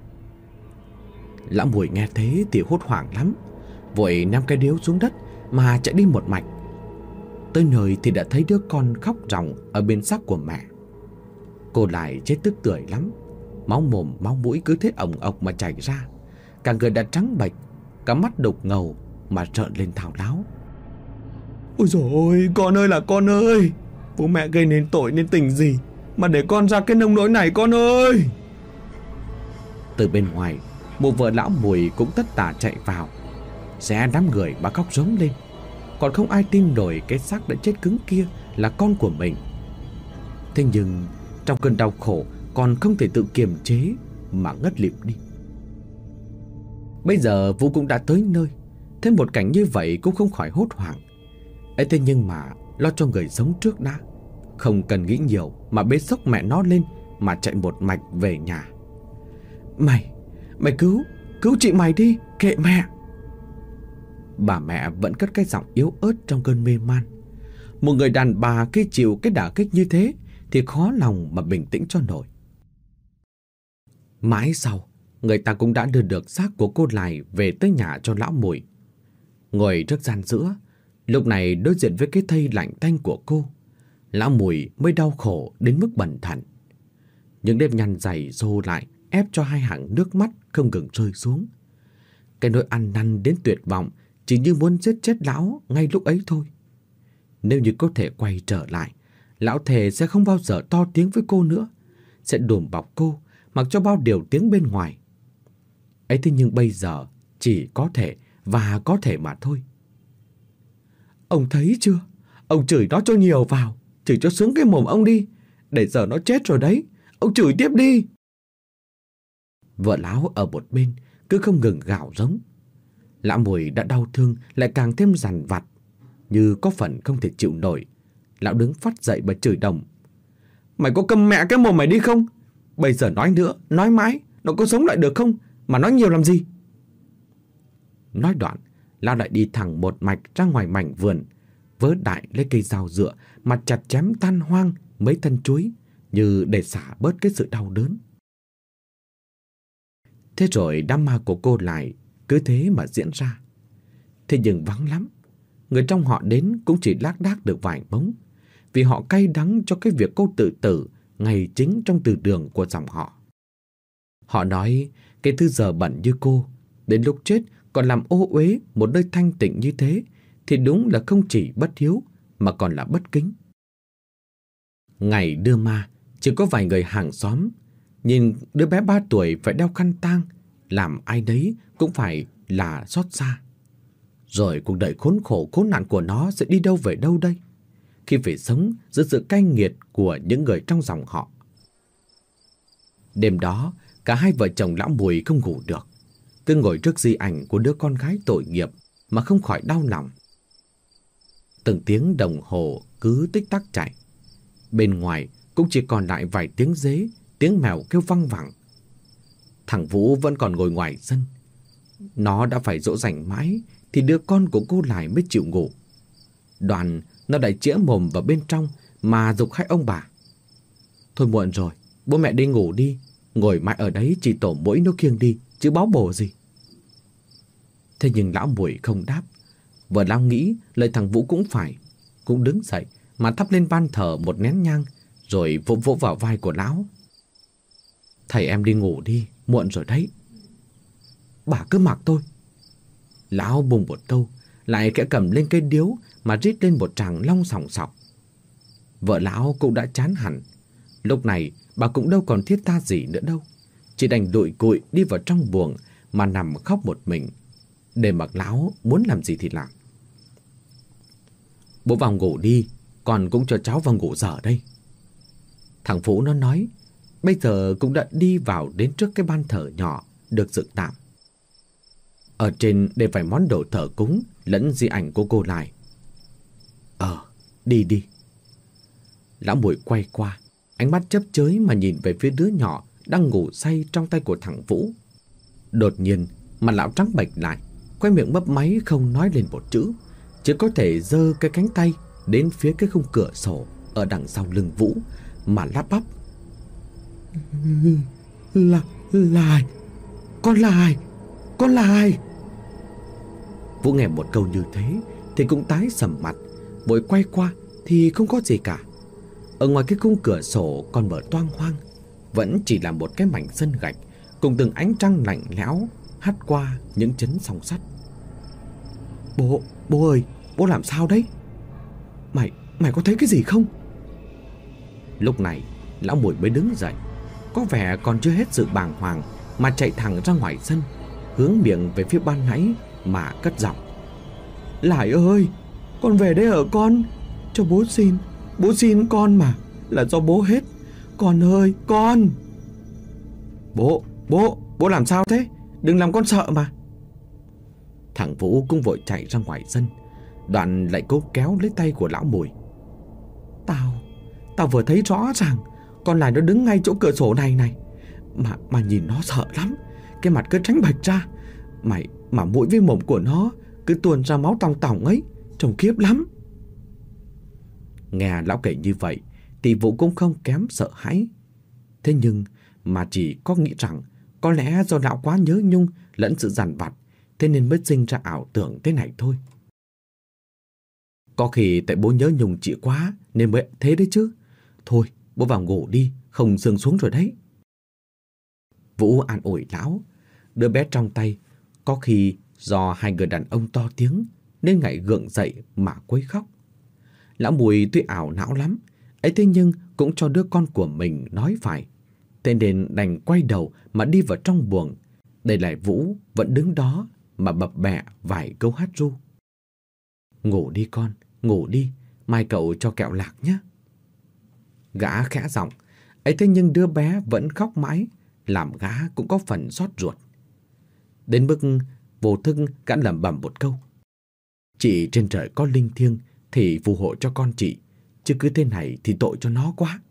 A: Lão Mùi nghe thế thì hốt hoảng lắm, vội ném cái điếu xuống đất mà chạy đi một mạch. Tới nơi thì đã thấy đứa con khóc ròng ở bên xác của mẹ. Cô lại chết tức tưởi lắm, máu mồm máu mũi cứ thế ồng ộc mà chảy ra, cả người đã trắng bệch, cả mắt đục ngầu mà trợn lên thao láo. Ôi dồi ôi, con ơi là con ơi, bố mẹ gây nên tội nên tình gì mà để con ra cái nông nỗi này con ơi. Từ bên ngoài, một vợ lão Mùi cũng tất tả chạy vào, xé đám người mà khóc rống lên. Còn không ai tin nổi cái xác đã chết cứng kia là con của mình. Thế nhưng trong cơn đau khổ còn không thể tự kiềm chế mà ngất lịm đi. Bây giờ Vũ cũng đã tới nơi, thấy một cảnh như vậy cũng không khỏi hốt hoảng. Ấy thế nhưng mà lo cho người sống trước đã, không cần nghĩ nhiều mà bế xốc mẹ nó lên mà chạy một mạch về nhà. Mày, mày cứu, cứu chị mày đi, kệ mẹ. Bà mẹ vẫn cất cái giọng yếu ớt trong cơn mê man. Một người đàn bà khi chịu cái đả kích như thế thì khó lòng mà bình tĩnh cho nổi. Mãi sau, người ta cũng đã đưa được xác của cô lại về tới nhà cho lão Mùi. Ngồi trước gian giữa, lúc này đối diện với cái thây lạnh tanh của cô, lão Mùi mới đau khổ đến mức bần thần. Những nếp nhăn dày dô lại ép cho hai hàng nước mắt không ngừng rơi xuống. Cái nỗi ăn năn đến tuyệt vọng chỉ như muốn giết chết lão ngay lúc ấy thôi. Nếu như có thể quay trở lại, lão thề sẽ không bao giờ to tiếng với cô nữa, sẽ đùm bọc cô mặc cho bao điều tiếng bên ngoài. Ấy thế nhưng bây giờ chỉ có thể và có thể mà thôi. Ông thấy chưa? Ông chửi nó cho nhiều vào, chửi cho sướng cái mồm ông đi. Để giờ nó chết rồi đấy, ông chửi tiếp đi. Vợ lão ở một bên cứ không ngừng gào rống. Lão Mùi đã đau thương lại càng thêm dằn vặt, như có phần không thể chịu nổi, lão đứng phát dậy và chửi đồng. Mày có câm mẹ cái mồm mày đi không? Bây giờ nói nữa, nói mãi, nó có sống lại được không? Mà nói nhiều làm gì? Nói đoạn, lão lại đi thẳng một mạch ra ngoài mảnh vườn, vớ đại lấy cây dao dựa mà chặt chém tan hoang mấy thân chuối như để xả bớt cái sự đau đớn. Thế rồi đám ma của cô lại cứ thế mà diễn ra. Thế nhưng vắng lắm, người trong họ đến cũng chỉ lác đác được vài bóng, vì họ cay đắng cho cái việc cô tự tử ngay chính trong từ đường của dòng họ. Họ nói cái thứ giờ bẩn như cô, đến lúc chết còn làm ô uế một nơi thanh tịnh như thế thì đúng là không chỉ bất hiếu mà còn là bất kính. Ngày đưa ma, chỉ có vài người hàng xóm nhìn đứa bé ba tuổi phải đeo khăn tang, làm ai đấy cũng phải là xót xa. Rồi cuộc đời khốn khổ khốn nạn của nó sẽ đi đâu về đâu đây, khi phải sống dưới sự cay nghiệt của những người trong dòng họ. Đêm đó, cả hai vợ chồng lão Mùi không ngủ được, cứ ngồi trước di ảnh của đứa con gái tội nghiệp mà không khỏi đau lòng. Từng tiếng đồng hồ cứ tích tắc chạy. Bên ngoài cũng chỉ còn lại vài tiếng dế, tiếng mèo kêu văng vẳng. Thằng Vũ vẫn còn ngồi ngoài sân. Nó đã phải dỗ dành mãi thì đứa con của cô lại mới chịu ngủ. Đoạn nó lại chĩa mồm vào bên trong mà giục hai ông bà. Thôi muộn rồi, bố mẹ đi ngủ đi, ngồi mãi ở đấy chỉ tổ muỗi nó kiêng đi, chứ báo bổ gì. Thế nhưng lão Mùi không đáp. Vừa lão nghĩ lời thằng Vũ cũng phải, cũng đứng dậy mà thắp lên ban thờ một nén nhang, rồi vỗ vỗ vào vai của lão. Thầy em đi ngủ đi, muộn rồi đấy. Bà cứ mặc tôi. Lão bùng một câu, lại kẽ cầm lên cây điếu mà rít lên một tràng long sòng sọc. Vợ lão cũng đã chán hẳn. Lúc này bà cũng đâu còn thiết tha gì nữa đâu, chỉ đành đụi cụi đi vào trong buồng mà nằm khóc một mình, để mặc lão muốn làm gì thì làm. Bố vào ngủ đi, con cũng cho cháu vào ngủ giờ đây. Thằng Phú nó nói, bây giờ cũng đã đi vào đến trước cái ban thờ nhỏ được dựng tạm. Ở trên để vài món đồ thờ cúng lẫn di ảnh của cô lại. Ờ, đi đi. Lão Mùi quay qua, ánh mắt chớp chới mà nhìn về phía đứa nhỏ đang ngủ say trong tay của thằng Vũ. Đột nhiên, mặt lão trắng bệch lại, quay miệng mấp máy không nói lên một chữ, chỉ có thể giơ cái cánh tay đến phía cái khung cửa sổ ở đằng sau lưng Vũ mà lắp bắp. Là, là ai? Con là ai? Con là ai? Vũ nghe một câu như thế thì cũng tái sầm mặt, vội quay qua thì không có gì cả. Ở ngoài cái khung cửa sổ còn mở toang hoang, vẫn chỉ là một cái mảnh sân gạch cùng từng ánh trăng lạnh lẽo hắt qua những chấn song sắt. Bố, bố ơi, bố làm sao đấy? Mày, mày có thấy cái gì không? Lúc này, lão Mùi mới đứng dậy, có vẻ còn chưa hết sự bàng hoàng mà chạy thẳng ra ngoài sân, hướng miệng về phía ban nãy mà cất giọng. Lại ơi, con về đây ở con, cho bố xin, bố xin con mà, là do bố hết. Con ơi, con. Bố, bố, bố làm sao thế? Đừng làm con sợ mà. Thằng Vũ cũng vội chạy ra ngoài sân, đoạn lại cố kéo lấy tay của lão Mùi. Tao, tao vừa thấy rõ ràng con Lại nó đứng ngay chỗ cửa sổ này này. Mà, mà nhìn nó sợ lắm, cái mặt cứ tránh bạch ra. Mày, mà mũi với mồm của nó cứ tuôn ra máu tòng tòng ấy, trông khiếp lắm. Nghe lão kể như vậy thì Vũ cũng không kém sợ hãi. Thế nhưng mà chỉ có nghĩ rằng có lẽ do lão quá nhớ Nhung lẫn sự dằn vặt, thế nên mới sinh ra ảo tưởng thế này thôi. Có khi tại bố nhớ Nhung chị quá nên mới thế đấy chứ. Thôi bố vào ngủ đi, không sương xuống rồi đấy. Vũ an ủi lão. Đứa bé trong tay có khi do hai người đàn ông to tiếng nên ngại gượng dậy mà quấy khóc. Lão Mùi tuy ảo não lắm ấy, thế nhưng cũng cho đứa con của mình nói phải, thế nên đành quay đầu mà đi vào trong buồng, để lại Vũ vẫn đứng đó mà bập bẹ vài câu hát ru. Ngủ đi con, ngủ đi, mai cậu cho kẹo lạc nhé. Gã khẽ giọng ấy, thế nhưng đứa bé vẫn khóc mãi, làm gã cũng có phần xót ruột. Đến mức vô thức gã lẩm bẩm một câu: chị trên trời có linh thiêng thì phù hộ cho con chị, chứ cứ thế này thì tội cho nó quá.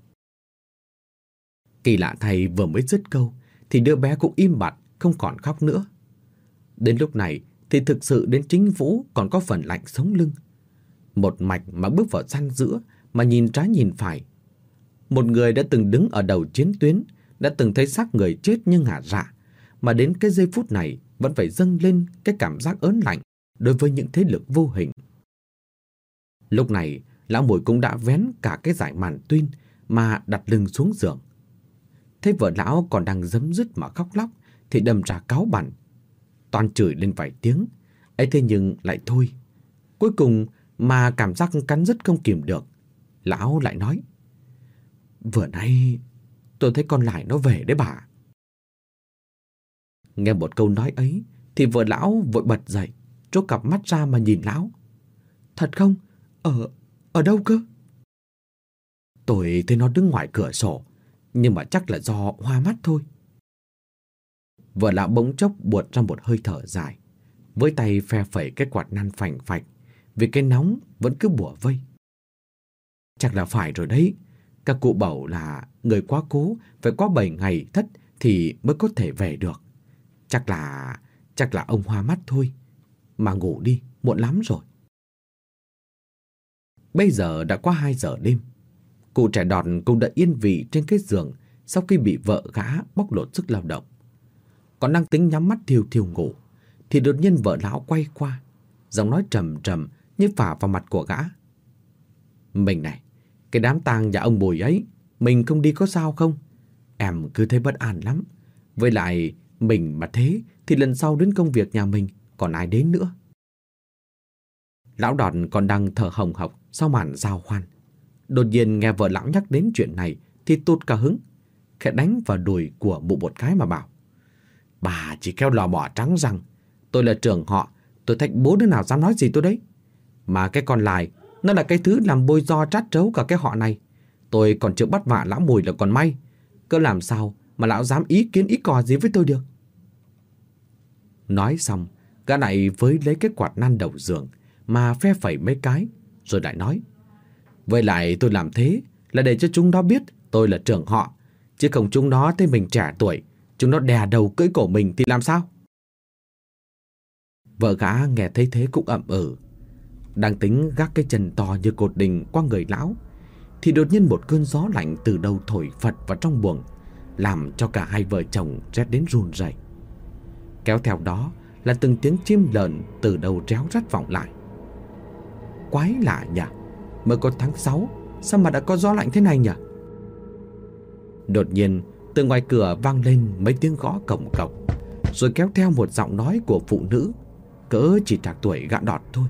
A: Kỳ lạ thay, vừa mới dứt câu thì đứa bé cũng im bặt, không còn khóc nữa. Đến lúc này thì thực sự đến chính Vũ còn có phần lạnh sống lưng. Một mạch mà bước vào gian giữa mà nhìn trái nhìn phải. Một người đã từng đứng ở đầu chiến tuyến, đã từng thấy xác người chết như ngả rạ, mà đến cái giây phút này vẫn phải dâng lên cái cảm giác ớn lạnh đối với những thế lực vô hình. Lúc này, lão Mùi cũng đã vén cả cái dải màn tuyên mà đặt lưng xuống giường. Thấy vợ lão còn đang giấm dứt mà khóc lóc thì đâm ra cáu bẳn. Toàn chửi lên vài tiếng, ấy thế nhưng lại thôi. Cuối cùng mà cảm giác cắn rứt không kìm được, lão lại nói: "Vừa nay tôi thấy con Lại nó về đấy bà." Nghe một câu nói ấy thì vợ lão vội bật dậy, trố cặp mắt ra mà nhìn lão. "Thật không? Ở... ở đâu cơ?" "Tôi thấy nó đứng ngoài cửa sổ, nhưng mà chắc là do hoa mắt thôi." Vợ lão bỗng chốc buột ra một hơi thở dài, với tay phe phẩy cái quạt năn phành phạch, vì cái nóng vẫn cứ bủa vây. "Chắc là phải rồi đấy. Các cụ bảo là người quá cố phải có bảy ngày thất thì mới có thể về được. Chắc là... chắc là ông hoa mắt thôi. Mà ngủ đi, muộn lắm rồi." Bây giờ đã qua hai giờ đêm. Cụ trẻ đọt cũng đã yên vị trên cái giường sau khi bị vợ gã bóc lột sức lao động. Còn đang tính nhắm mắt thiêu thiêu ngủ thì đột nhiên vợ lão quay qua, giọng nói trầm trầm như phả vào mặt của gã: "Mình này, cái đám tang nhà ông Bùi ấy, mình không đi có sao không? Em cứ thấy bất an lắm. Với lại mình mà thế thì lần sau đến công việc nhà mình còn ai đến nữa." Lão Đọt còn đang thở hồng hộc sau màn giao hoan, đột nhiên nghe vợ lão nhắc đến chuyện này thì tụt cả hứng, khẽ đánh vào đùi của mụ một cái mà bảo: "Bà chỉ kêu lò mỏ trắng rằng tôi là trưởng họ, tôi thách bố đứa nào dám nói gì tôi đấy. Mà cái con Lại, nó là cái thứ làm bôi do trát trấu cả cái họ này. Tôi còn chưa bắt vạ lão Mùi là còn may, cơ làm sao mà lão dám ý kiến ý cò gì với tôi được." Nói xong, gã lại với lấy cái quạt năn đầu giường mà phe phẩy mấy cái, rồi lại nói: "Với lại tôi làm thế là để cho chúng nó biết tôi là trưởng họ, chứ không chúng nó thấy mình trẻ tuổi, chúng nó đè đầu cưỡi cổ mình thì làm sao?" Vợ gã nghe thấy thế cũng ậm ừ, đang tính gác cái chân to như cột đình qua người lão thì đột nhiên một cơn gió lạnh từ đâu thổi phật vào trong buồng, làm cho cả hai vợ chồng rét đến run rẩy. Kéo theo đó là từng tiếng chim lợn từ đầu réo rắt vọng lại. Quái lạ nhỉ, mới có tháng sáu sao mà đã có gió lạnh thế này nhỉ? Đột nhiên từ ngoài cửa vang lên mấy tiếng gõ cổng cổng, rồi kéo theo một giọng nói của phụ nữ cỡ chỉ trạc tuổi gã Đọt thôi: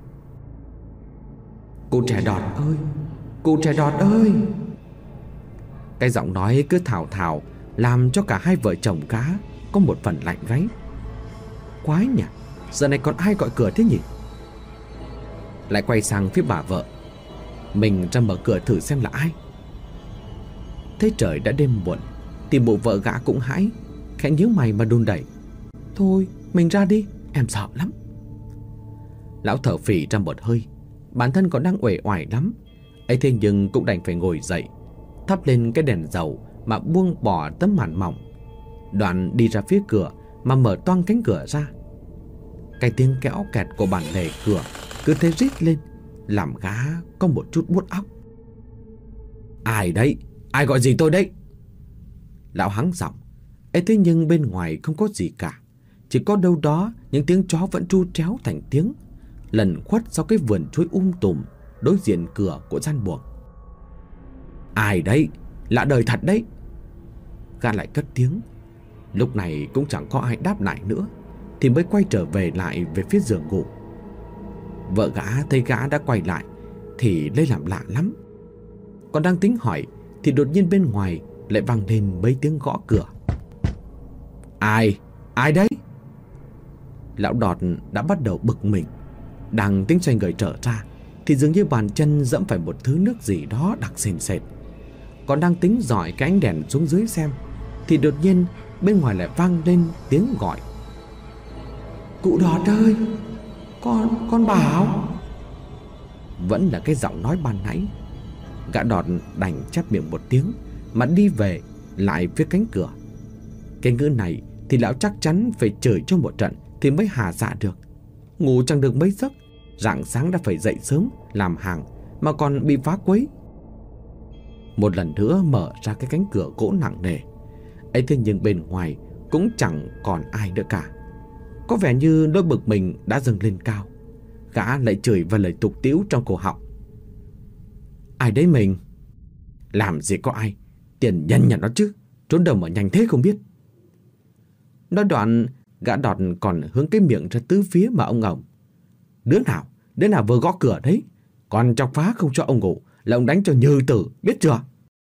A: "Cụ trẻ Đọt ơi, cụ trẻ Đọt ơi." Cái giọng nói cứ thào thào làm cho cả hai vợ chồng gã có một phần lạnh gáy. Quái nhỉ, giờ này còn ai gọi cửa thế nhỉ? Lại quay sang phía bà vợ: "Mình ra mở cửa thử xem là ai." Thấy trời đã đêm muộn thì bộ vợ gã cũng hãi, khẽ nhíu mày mà đun đẩy: "Thôi mình ra đi, em sợ lắm." Lão thở phì ra một hơi, bản thân còn đang uể oải lắm, ấy thế nhưng cũng đành phải ngồi dậy, thắp lên cái đèn dầu mà buông bỏ tấm màn mỏng, đoạn đi ra phía cửa mà mở toang cánh cửa ra. Cái tiếng kéo kẹt của bản lề cửa cứ thế rít lên, làm gã có một chút buốt óc. "Ai đấy? Ai gọi gì tôi đấy?" Lão hắng giọng, ấy thế nhưng bên ngoài không có gì cả, chỉ có đâu đó những tiếng chó vẫn tru tréo thành tiếng, lẩn khuất sau cái vườn chuối um tùm đối diện cửa của gian buồng. "Ai đấy? Lạ đời thật đấy." Gã lại cất tiếng. Lúc này cũng chẳng có ai đáp lại nữa thì mới quay trở về lại về phía giường ngủ. Vợ gã thấy gã đã quay lại thì lấy làm lạ lắm. Còn đang tính hỏi thì đột nhiên bên ngoài lại vang lên mấy tiếng gõ cửa. "Ai? Ai đấy?" Lão Đọt đã bắt đầu bực mình, đang tính xoay người trở ra thì dường như bàn chân dẫm phải một thứ nước gì đó đặc sền sệt. Còn đang tính dọi cái ánh đèn xuống dưới xem thì đột nhiên bên ngoài lại vang lên tiếng gọi: "Cụ Đọt ơi, con con bảo." Vẫn là cái giọng nói ban nãy: Gã đọt đành chép miệng một tiếng mà đi về lại phía cánh cửa. Cái ngữ này thì lão chắc chắn phải chửi cho một trận thì mới hà dạ được. Ngủ chẳng được mấy giấc, rạng sáng đã phải dậy sớm làm hàng mà còn bị phá quấy. Một lần nữa mở ra cái cánh cửa gỗ nặng nề ấy, thế nhưng bên ngoài cũng chẳng còn ai nữa cả. Có vẻ như nỗi bực mình đã dâng lên cao. Gã lại chửi và lời tục tĩu trong cổ họng. Ai đấy mình? Làm gì có ai, tiền nhân nhà nó chứ, trốn đâu mà nhanh thế không biết. Nói đoạn, gã đọt còn hướng cái miệng ra tứ phía mà ông ổng. Đứa nào, đứa nào vừa gõ cửa đấy, còn chọc phá không cho ông ngủ là ông đánh cho như tử, biết chưa?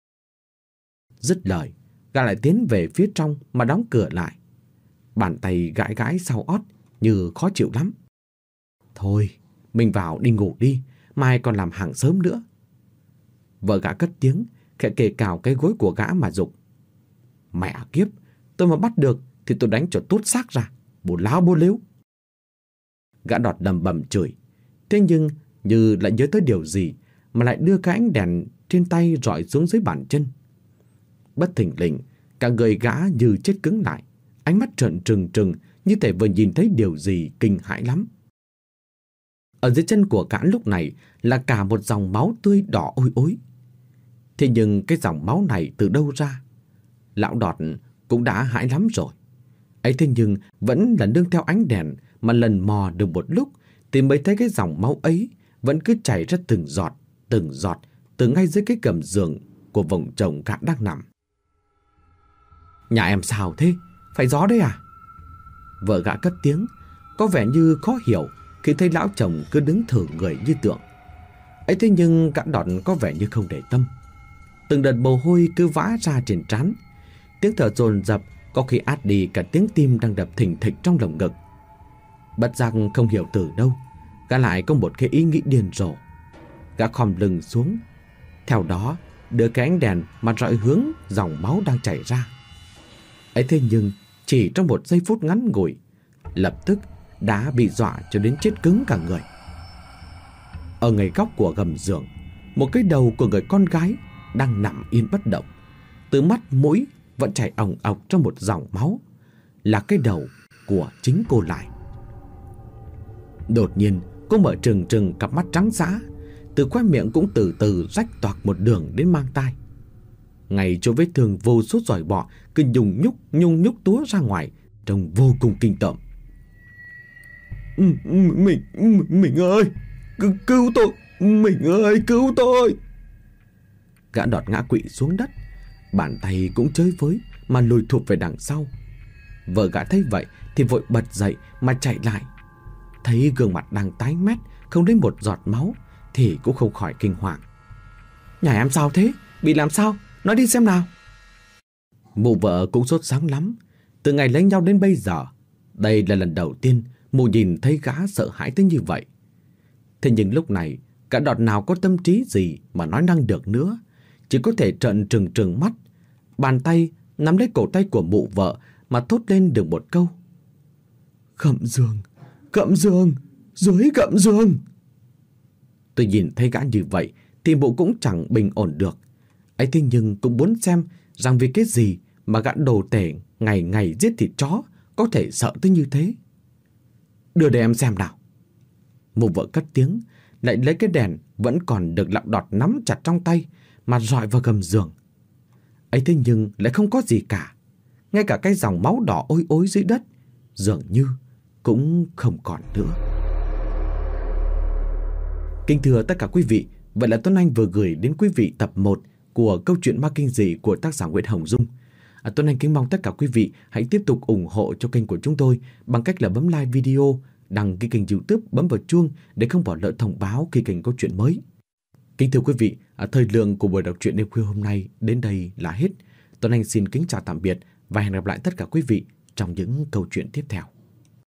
A: Dứt lời, gã lại tiến về phía trong mà đóng cửa lại. Bàn tay gãi gãi sau ót như khó chịu lắm. Thôi, mình vào đi ngủ đi, mai còn làm hàng sớm nữa. Vợ gã cất tiếng, khẽ kề cào cái gối của gã mà giục. Mẹ kiếp, tôi mà bắt được thì tôi đánh cho tốt xác ra, bố láo bố lếu. Gã đọt đầm bầm chửi, thế nhưng như lại nhớ tới điều gì mà lại đưa cái ánh đèn trên tay rọi xuống dưới bàn chân. Bất thình lình, cả người gã như chết cứng lại, ánh mắt trợn trừng trừng như thể vừa nhìn thấy điều gì kinh hãi lắm. Ở dưới chân của gã lúc này là cả một dòng máu tươi đỏ ôi ối. Thế nhưng cái dòng máu này từ đâu ra? Lão đọt cũng đã hãi lắm rồi. Ấy thế nhưng vẫn là nương theo ánh đèn mà lần mò được một lúc thì mới thấy cái dòng máu ấy vẫn cứ chảy ra từng giọt, từng giọt từ ngay dưới cái gầm giường của vòng chồng gã đang nằm. Nhà em sao thế? Phải gió đấy à? Vợ gã cất tiếng, có vẻ như khó hiểu khi thấy lão chồng cứ đứng thử người như tượng. Ấy thế nhưng gã đọt có vẻ như không để tâm. Từng đợt mồ hôi cứ vã ra trên trán, tiếng thở dồn dập có khi át đi cả tiếng tim đang đập thình thịch trong lồng ngực. Bất giác không hiểu từ đâu, gã lại có một cái ý nghĩ điên rồ. Gã khom lưng xuống, theo đó đưa cái ánh đèn mà rọi hướng dòng máu đang chảy ra. Ấy thế nhưng chỉ trong một giây phút ngắn ngủi, lập tức đã bị dọa cho đến chết cứng cả người. Ở ngay góc của gầm giường, một cái đầu của người con gái đang nằm yên bất động, từ mắt mũi vẫn chảy òng ọc trong một dòng máu, là cái đầu của chính cô Lại. Đột nhiên cô mở trừng trừng cặp mắt trắng dã, từ khóe miệng cũng từ từ rách toạc một đường đến mang tai. Ngay chỗ vết thương vô số giỏi bọ cứ nhung nhúc nhung nhúc túa ra ngoài, trông vô cùng kinh tởm. Mình, mình ơi, cứu tôi, mình ơi, cứu tôi. Gã đọt ngã quỵ xuống đất, bàn tay cũng chơi với mà lùi thụp về đằng sau. Vợ gã thấy vậy thì vội bật dậy mà chạy lại. Thấy gương mặt đang tái mét, không đến một giọt máu thì cũng không khỏi kinh hoàng. Nhà em sao thế? Bị làm sao? Nói đi xem nào. Mụ vợ cũng sốt sáng lắm. Từ ngày lấy nhau đến bây giờ, đây là lần đầu tiên mụ nhìn thấy gã sợ hãi tới như vậy. Thế nhưng lúc này, gã đọt nào có tâm trí gì mà nói năng được nữa, chỉ có thể trợn trừng trừng mắt, bàn tay nắm lấy cổ tay của mụ vợ mà thốt lên được một câu. Gậm giường, gậm giường, dưới gậm giường. Tôi nhìn thấy gã như vậy thì mụ cũng chẳng bình ổn được. Ấy thế nhưng cũng muốn xem rằng vì cái gì mà gã đồ tể ngày ngày giết thịt chó có thể sợ tới như thế. Đưa để em xem nào. Mụ vợ cất tiếng, lại lấy cái đèn vẫn còn được lão đọt nắm chặt trong tay mà rọi vào gầm giường. Ấy thế nhưng lại không có gì cả. Ngay cả cái dòng máu đỏ ôi ối dưới đất dường như cũng không còn nữa. Kính thưa tất cả quý vị, vậy là Tuấn Anh vừa gửi đến quý vị tập một của câu chuyện ma kinh dị của tác giả Nguyễn Hồng Dung. À, Tuấn Anh kính mong tất cả quý vị hãy tiếp tục ủng hộ cho kênh của chúng tôi bằng cách là bấm like video, đăng ký kênh YouTube, bấm vào chuông để không bỏ lỡ thông báo khi kênh có chuyện mới. Kính thưa quý vị, à, thời lượng của buổi đọc truyện đêm khuya hôm nay đến đây là hết. Tuấn Anh xin kính chào tạm biệt và hẹn gặp lại tất cả quý vị trong những câu chuyện tiếp theo.